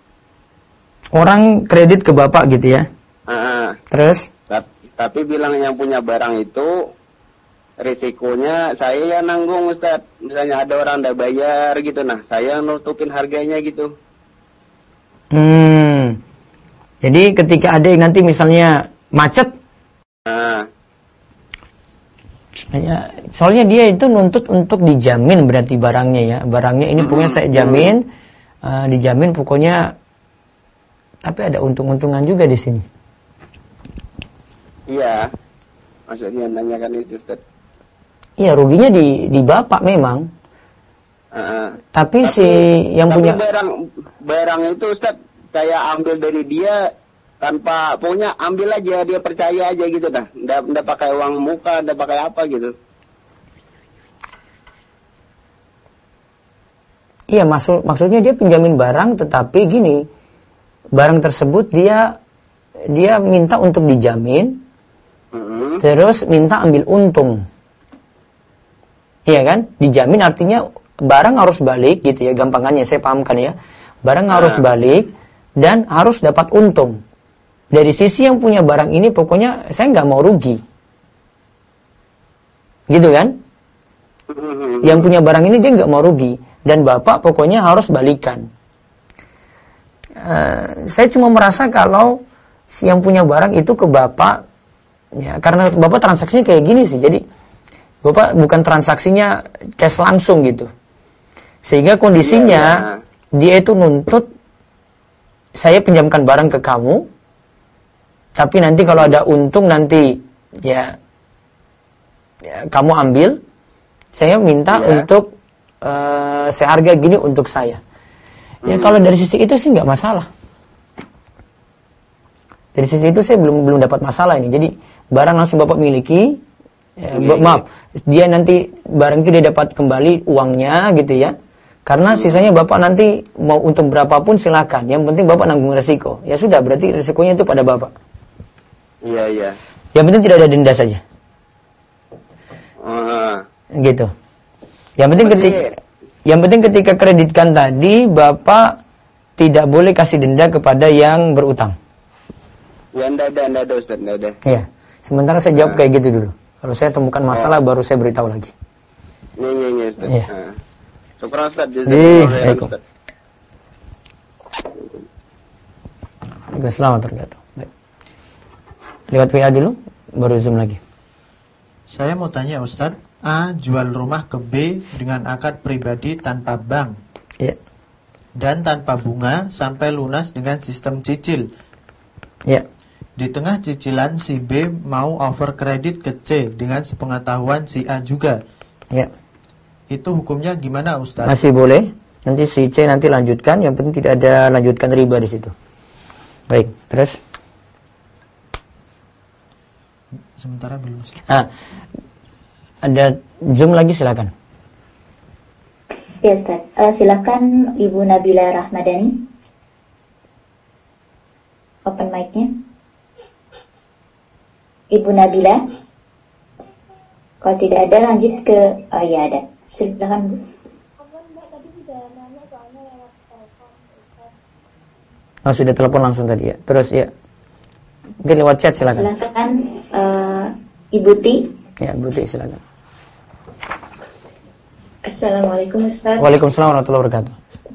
[SPEAKER 1] Orang kredit ke Bapak gitu ya. Terus?
[SPEAKER 6] Tapi bilang yang punya barang itu risikonya saya yang nanggung Ustaz. Misalnya ada orang nggak bayar gitu, nah saya nutupin harganya gitu.
[SPEAKER 1] Jadi ketika ada yang nanti misalnya macet, soalnya dia itu nuntut untuk dijamin berarti barangnya ya. Barangnya ini pokoknya saya jamin, dijamin pokoknya. Tapi ada untung-untungan juga di sini.
[SPEAKER 6] Iya, maksudnya nanyakan itu Ustaz.
[SPEAKER 1] Iya, ruginya di Bapak memang. Tapi si yang punya
[SPEAKER 6] barang itu Ustaz, saya ambil dari dia tanpa pokoknya ambil aja, dia percaya aja gitu dah. Nggak pakai uang muka, nggak pakai apa gitu.
[SPEAKER 1] Iya, maksudnya dia pinjamin barang, tetapi gini, barang tersebut dia minta untuk dijamin, terus minta ambil untung. Iya kan? Dijamin artinya barang harus balik gitu ya, gampangannya saya pahamkan ya. Barang harus balik dan harus dapat untung. Dari sisi yang punya barang ini pokoknya saya nggak mau rugi. Gitu kan? Yang punya barang ini dia nggak mau rugi. Dan bapak pokoknya harus balikan. Saya cuma merasa kalau si yang punya barang itu ke bapak, ya karena bapak transaksinya kayak gini sih, jadi bapak bukan transaksinya cash langsung gitu. Sehingga kondisinya dia itu nuntut saya pinjamkan barang ke kamu, tapi nanti kalau ada untung nanti ya kamu ambil, saya minta untuk seharga gini untuk saya. Ya kalau dari sisi itu sih nggak masalah. Dari sisi itu saya belum dapat masalah ini. Jadi barang langsung bapak miliki, maaf, dia nanti barang itu dia dapat kembali uangnya gitu ya. Karena sisanya bapak nanti mau untuk berapapun silakan. Yang penting bapak nanggung resiko. Ya sudah, berarti resikonya itu pada bapak.
[SPEAKER 6] Iya.
[SPEAKER 1] Yang penting tidak ada denda saja. Gitu. Yang penting ketika kreditkan tadi bapak tidak boleh kasih denda kepada yang berutang.
[SPEAKER 6] Ya enggak ada Ustaz, enggak ada.
[SPEAKER 1] Iya. Sementara saya jawab kayak gitu dulu. Kalau saya temukan masalah baru saya beritahu lagi.
[SPEAKER 6] Iya Ustaz.
[SPEAKER 1] Iya.
[SPEAKER 6] Syukur Ustaz.
[SPEAKER 1] Assalamualaikum. Selamat tergantung. Baik. Lewat WA dulu, baru Zoom lagi.
[SPEAKER 2] Saya mau tanya Ustadz, A jual rumah ke B dengan akad pribadi tanpa bank, dan tanpa bunga sampai lunas dengan sistem cicil. Di tengah cicilan si B mau over kredit ke C dengan sepengetahuan si A juga. Itu hukumnya gimana Ustadz?
[SPEAKER 1] Masih boleh. Nanti si C nanti lanjutkan. Yang penting tidak ada lanjutkan riba di situ. Baik, terus.
[SPEAKER 2] Sementara belum.
[SPEAKER 1] Ada Zoom lagi, silakan.
[SPEAKER 5] Ya Ustaz, silakan Ibu Nabila Rahmadani. Open mic-nya. Ibu Nabila. Kalau tidak ada lanjut ke, ya ada. Silakan Bu.
[SPEAKER 1] Sudah telepon langsung tadi ya. Terus ya. Mungkin lewat chat silakan.
[SPEAKER 5] Silakan Ibu Ti.
[SPEAKER 1] Ya, Bu Ti silakan.
[SPEAKER 7] Assalamualaikum Ustaz.
[SPEAKER 1] Waalaikumsalam warahmatullahi wabarakatuh.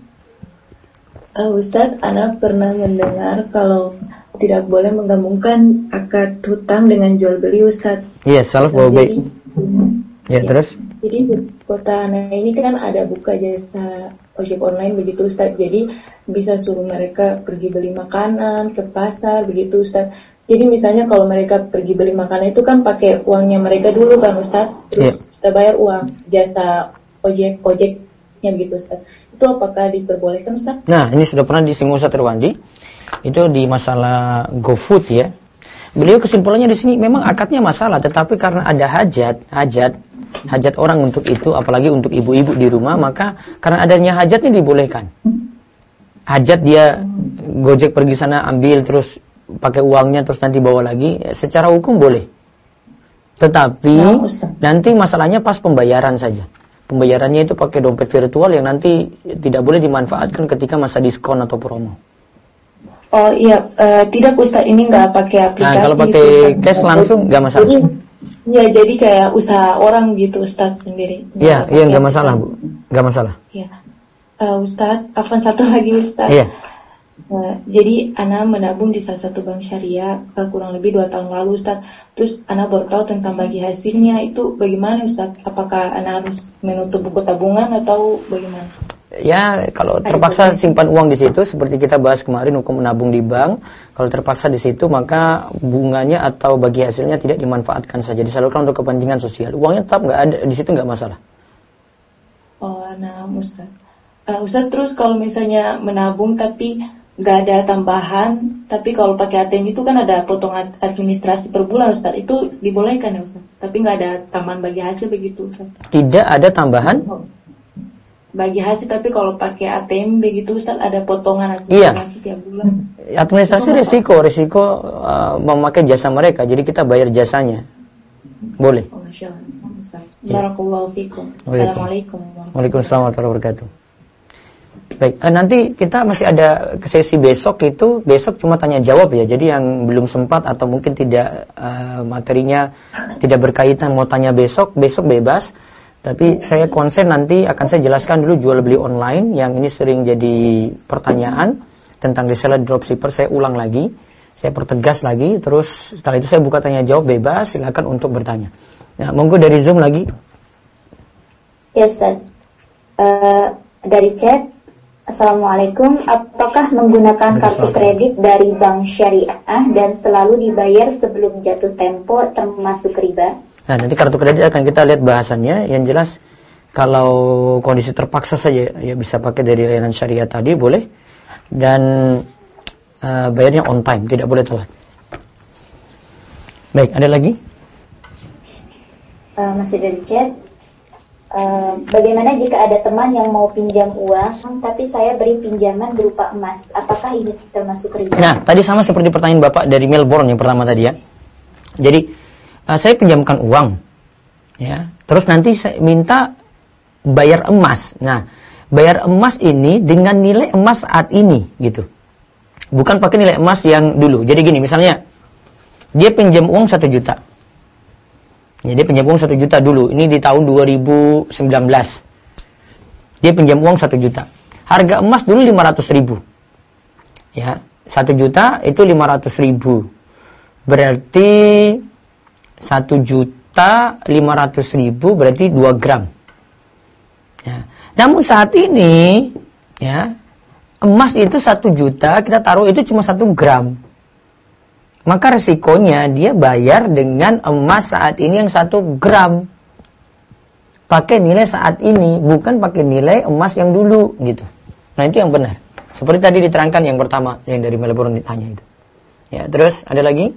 [SPEAKER 7] Ustaz, Ana pernah mendengar kalau tidak boleh menggabungkan akad hutang dengan jual beli Ustaz.
[SPEAKER 1] Iya, salaf bawa baik. Ya, terus?
[SPEAKER 7] Jadi di kota Ana ini kan ada buka jasa ojek online begitu Ustaz. Jadi bisa suruh mereka pergi beli makanan ke pasar begitu Ustaz. Jadi misalnya kalau mereka pergi beli makanan itu kan pakai uangnya mereka dulu kan Ustaz. Terus kita bayar uang jasa ojeknya begitu Ustaz. Itu apakah diperbolehkan Ustaz? Nah,
[SPEAKER 1] ini sudah pernah disinggung Ustaz Irwandi. Itu di masalah GoFood ya. Beliau kesimpulannya di sini memang akadnya masalah, tetapi karena ada hajat orang untuk itu, apalagi untuk ibu-ibu di rumah, maka karena adanya hajatnya dibolehkan. Hajat dia Gojek pergi sana ambil terus pakai uangnya terus nanti bawa lagi, secara hukum boleh. Tetapi nanti masalahnya pas pembayaran saja. Pembayarannya itu pakai dompet virtual yang nanti tidak boleh dimanfaatkan ketika masa diskon atau promo.
[SPEAKER 7] Oh iya, tidak Ustaz, ini nggak pakai aplikasi.
[SPEAKER 1] Nah, kalau pakai cash langsung nggak masalah.
[SPEAKER 7] Jadi kayak usaha orang gitu Ustaz sendiri.
[SPEAKER 1] Iya nggak masalah Bu, nggak masalah.
[SPEAKER 7] Iya, Ustaz, apa satu lagi Ustaz?
[SPEAKER 1] Iya.
[SPEAKER 7] Jadi Ana menabung di salah satu bank syariah kurang lebih 2 tahun lalu Ustaz. Terus Ana baru tahu tentang bagi hasilnya, itu bagaimana Ustaz? Apakah Ana harus menutup buku tabungan atau bagaimana?
[SPEAKER 1] Ya, kalau terpaksa simpan uang di situ, seperti kita bahas kemarin hukum menabung di bank. Kalau terpaksa di situ, maka bunganya atau bagi hasilnya tidak dimanfaatkan saja, disalurkan untuk kepentingan sosial. Uangnya tetap nggak ada di situ, nggak masalah.
[SPEAKER 7] Oh, nah Ustaz. Ustaz, terus kalau misalnya menabung tapi nggak ada tambahan, tapi kalau pakai ATM itu kan ada potongan administrasi per bulan Ustaz, itu dibolehkan ya Ustaz? Tapi nggak ada tambahan bagi hasil begitu Ustaz?
[SPEAKER 1] Tidak ada tambahan?
[SPEAKER 7] bagi hasil, tapi kalau pakai ATM begitu Ustaz ada potongan
[SPEAKER 1] Iya.
[SPEAKER 7] administrasi tiap bulan.
[SPEAKER 1] Administrasi resiko memakai jasa mereka, jadi kita bayar jasanya. Boleh.
[SPEAKER 7] Oh, Masya Allah, Ustaz.
[SPEAKER 1] Iya.
[SPEAKER 7] Barakallahu fikum. Assalamualaikum warahmatullahi
[SPEAKER 1] Waalaikumsalam warahmatullahi wabarakatuh. Baik, nanti kita masih ada sesi besok itu, besok cuma tanya jawab ya. Jadi yang belum sempat atau mungkin tidak materinya tidak berkaitan mau tanya besok bebas. Tapi saya konsen nanti akan saya jelaskan dulu jual beli online yang ini sering jadi pertanyaan tentang reseller dropshipper. Saya ulang lagi, saya pertegas lagi, terus setelah itu saya buka tanya jawab bebas, silakan untuk bertanya. Nah, monggo dari Zoom lagi.
[SPEAKER 5] Ya Ustaz, dari chat, Assalamualaikum, apakah menggunakan kartu kredit dari bank syariah dan selalu dibayar sebelum jatuh tempo termasuk riba?
[SPEAKER 1] Nah, nanti kartu kredit akan kita lihat bahasannya. Yang jelas, kalau kondisi terpaksa saja ya bisa pakai dari layanan syariah tadi, boleh. Dan bayarnya on time, tidak boleh telat. Baik, ada lagi?
[SPEAKER 5] Masih dari chat. Bagaimana jika ada teman yang mau pinjam uang, tapi saya beri pinjaman berupa emas? Apakah ini termasuk riba?
[SPEAKER 1] Nah, tadi sama seperti pertanyaan Bapak dari Melbourne yang pertama tadi ya. Jadi, saya pinjamkan uang, ya. Terus nanti saya minta bayar emas. Nah, bayar emas ini dengan nilai emas saat ini, gitu. Bukan pakai nilai emas yang dulu. Jadi gini, misalnya dia pinjam uang 1 juta. Ya, dia pinjam uang 1 juta dulu. Ini di tahun 2019. Dia pinjam uang 1 juta. Harga emas dulu 500.000. Ya, 1 juta itu 500.000. Berarti 1.500.000 berarti 2 gram. Ya. Namun saat ini, ya, emas itu 1 juta kita taruh itu cuma 1 gram. Maka resikonya dia bayar dengan emas saat ini yang 1 gram. Pakai nilai saat ini, bukan pakai nilai emas yang dulu, gitu. Nah, itu yang benar. Seperti tadi diterangkan yang pertama, yang dari Melbourne ditanya itu. Ya, terus ada lagi?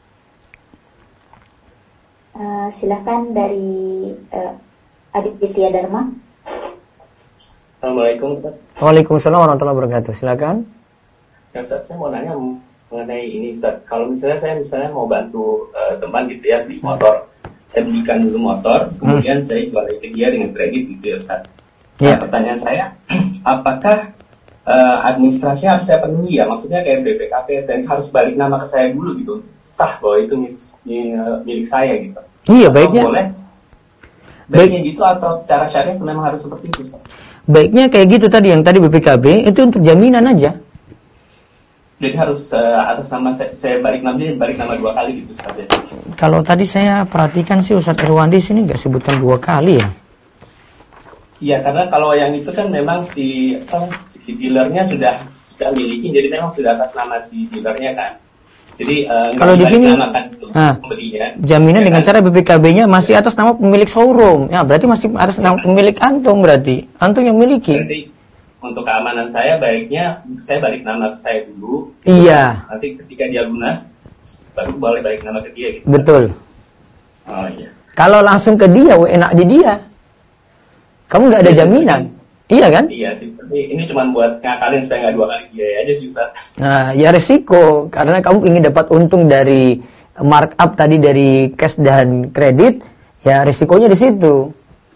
[SPEAKER 5] Silakan dari Aditya Dharma.
[SPEAKER 8] Assalamualaikum Ustaz.
[SPEAKER 1] Waalaikumsalam warahmatullahi wabarakatuh. Silakan.
[SPEAKER 8] Ya Ustaz, saya mau nanya mengenai ini Ustaz. Kalau misalnya saya mau bantu teman gitu ya beli motor. Saya belikan dulu motor, kemudian saya jual ke dia dengan kredit gitu ya Ustaz. Nah, pertanyaan saya, apakah administrasi harus saya penuhi ya? Maksudnya kayak BPKB, STNK harus balik nama ke saya dulu gitu. Sah bahwa itu milik saya gitu.
[SPEAKER 1] Iya, baiknya.
[SPEAKER 8] Baiknya gitu atau secara syariah memang harus seperti itu Ustaz?
[SPEAKER 1] Baiknya kayak gitu tadi, yang tadi BPKB itu untuk jaminan aja.
[SPEAKER 8] Jadi harus atas nama saya balik nama 2 kali gitu Ustaz ya?
[SPEAKER 1] Kalau tadi saya perhatikan sih Ustaz Irwandi sini nggak sebutkan 2 kali ya.
[SPEAKER 8] Iya, karena kalau yang itu kan memang si dealernya sudah miliki, jadi memang sudah atas nama si dealernya kan. Jadi
[SPEAKER 1] kalau di sini
[SPEAKER 8] pembelinya,
[SPEAKER 1] jaminan ya dengan kan? Cara BPKB-nya masih atas nama pemilik showroom. Ya, berarti masih atas nama pemilik antum berarti. Antum yang miliki.
[SPEAKER 8] Berarti untuk keamanan saya baiknya saya balik nama ke saya dulu.
[SPEAKER 1] Iya.
[SPEAKER 8] Nanti ketika dia lunas baru boleh balik nama ke dia gitu.
[SPEAKER 1] Betul.
[SPEAKER 8] Oh iya.
[SPEAKER 1] Kalau langsung ke dia, enak di dia. Kamu nggak ada jaminan. Iya kan?
[SPEAKER 8] Iya sih. Ini cuma buat ngakalin supaya nggak 2 kali biaya aja sih Ustaz.
[SPEAKER 1] Nah, ya resiko karena kamu ingin dapat untung dari markup tadi dari cash dan kredit, ya resikonya di situ.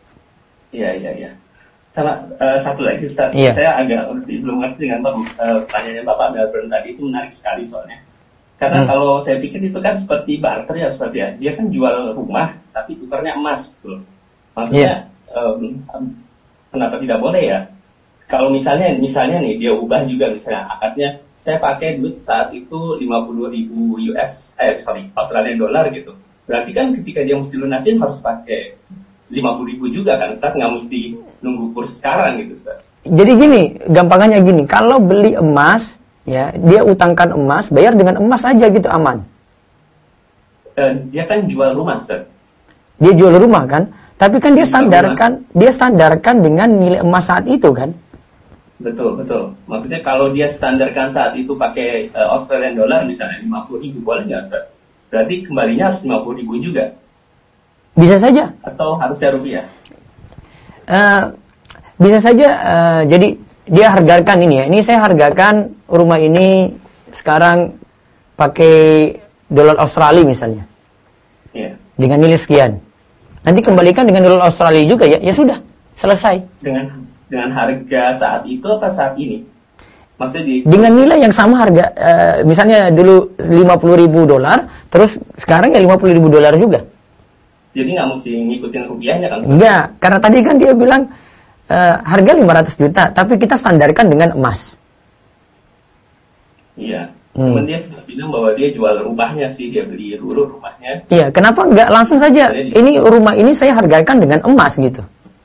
[SPEAKER 8] Iya. Sama satu lagi Ustaz.
[SPEAKER 1] Iya.
[SPEAKER 8] Saya agak belum ngerti dengan pertanyaannya Bapak Melbourne tadi, itu menarik sekali soalnya. Karena kalau saya pikir itu kan seperti barter ya Ustaz ya. Dia kan jual rumah tapi tukarnya emas gitu. Maksudnya kenapa tidak boleh ya? Kalau misalnya nih dia ubah juga misalnya akadnya, saya pakai duit saat itu 50.000 Australian dollar gitu. Berarti kan ketika dia mesti lunasin harus pakai 50.000 juga kan Ustaz, nggak mesti nunggu kurs sekarang gitu Ustaz. Jadi
[SPEAKER 1] gini, gampangannya gini, kalau beli emas ya, dia utangkan emas, bayar dengan emas aja gitu aman.
[SPEAKER 8] Dia kan jual rumah Ustaz.
[SPEAKER 1] Dia jual rumah kan? Tapi kan dia standarkan dengan nilai emas saat itu kan?
[SPEAKER 8] Betul. Maksudnya kalau dia standarkan saat itu pakai Australian dollar misalnya 50.000 boleh nggak Ustaz? Berarti kembalinya harus 50.000 juga.
[SPEAKER 1] Bisa saja.
[SPEAKER 8] Atau harusnya rupiah?
[SPEAKER 1] Bisa saja jadi dia hargakan ini ya. Ini saya hargakan rumah ini sekarang pakai dolar Australia misalnya.
[SPEAKER 8] Iya.
[SPEAKER 1] Dengan nilai sekian. Nanti kembalikan dengan dolar Australia juga ya. Ya sudah, selesai.
[SPEAKER 8] Dengan harga saat itu apa saat ini? Maksudnya
[SPEAKER 1] dengan nilai yang sama harga misalnya dulu $50.000, terus sekarang ya $50.000 juga.
[SPEAKER 8] Jadi nggak mesti ngikutin rupiahnya kan?
[SPEAKER 1] Enggak, karena tadi kan dia bilang harga 500 juta, tapi kita standarkan dengan emas.
[SPEAKER 8] Iya. Cuman dia sudah bilang bahwa dia jual rumahnya sih, dia beli dulu rumahnya.
[SPEAKER 1] Iya, kenapa enggak langsung saja? Ini rumah ini saya hargakan dengan emas gitu.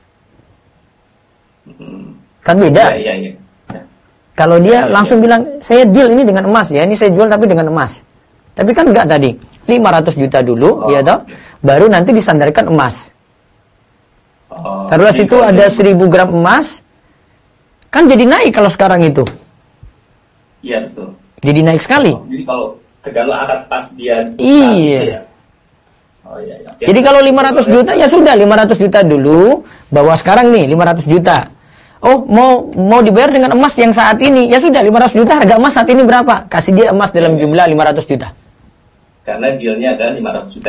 [SPEAKER 1] Kan beda.
[SPEAKER 8] Iya.
[SPEAKER 1] Kalau dia langsung bilang, saya deal ini dengan emas ya, ini saya jual tapi dengan emas. Tapi kan enggak tadi, 500 juta dulu, ya toh, baru nanti disandarkan emas. Taruhlah situ ada 1000 gram emas, kan jadi naik kalau sekarang itu.
[SPEAKER 8] Iya betul.
[SPEAKER 1] Jadi naik sekali.
[SPEAKER 8] Jadi kalau tergantung akad pas dia.
[SPEAKER 1] Iya.
[SPEAKER 8] Iya.
[SPEAKER 1] Jadi kalau 500 juta ya sudah 500 juta dulu, bawa sekarang nih 500 juta. Oh, mau dibayar dengan emas yang saat ini. Ya sudah 500 juta harga emas saat ini berapa? Kasih dia emas dalam jumlah 500 juta.
[SPEAKER 8] Karena dealnya adalah 500 juta.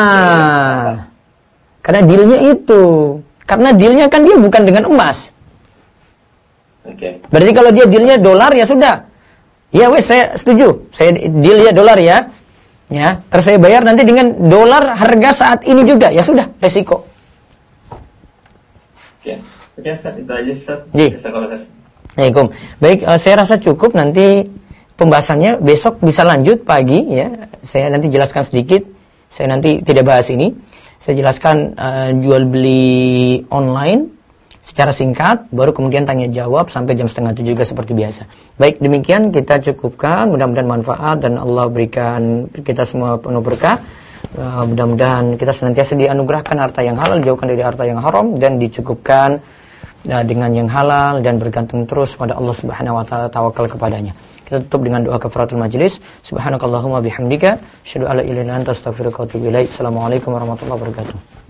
[SPEAKER 1] Karena dealnya itu. Karena dealnya kan dia bukan dengan emas.
[SPEAKER 8] Oke.
[SPEAKER 1] Berarti kalau dia dealnya dolar ya sudah. Ya wes saya setuju. Saya deal ya dolar ya. Ya, terus saya bayar nanti dengan dolar harga saat ini juga. Ya sudah, resiko.
[SPEAKER 8] Oke. Oke, Ustaz, itu aja Ustaz.
[SPEAKER 1] Assalamualaikum. Baik, saya rasa cukup, nanti pembahasannya besok bisa lanjut pagi ya. Saya nanti jelaskan sedikit. Saya nanti tidak bahas ini. Saya jelaskan jual beli online secara singkat, baru kemudian tanya jawab sampai jam 6:30 juga seperti biasa. Baik, demikian kita cukupkan, mudah-mudahan manfaat dan Allah berikan kita semua penuh berkah. Mudah-mudahan kita senantiasa dianugerahkan harta yang halal, jauhkan dari harta yang haram, dan dicukupkan dengan yang halal, dan bergantung terus pada Allah Subhanahu wa taala, tawakal kepadanya. Kita tutup dengan doa kafaratul majelis. Subhanakallahumma bihamdika asyhadu an la ilaha illa anta astaghfiruka wa atubu ilaik. Assalamualaikum warahmatullahi wabarakatuh.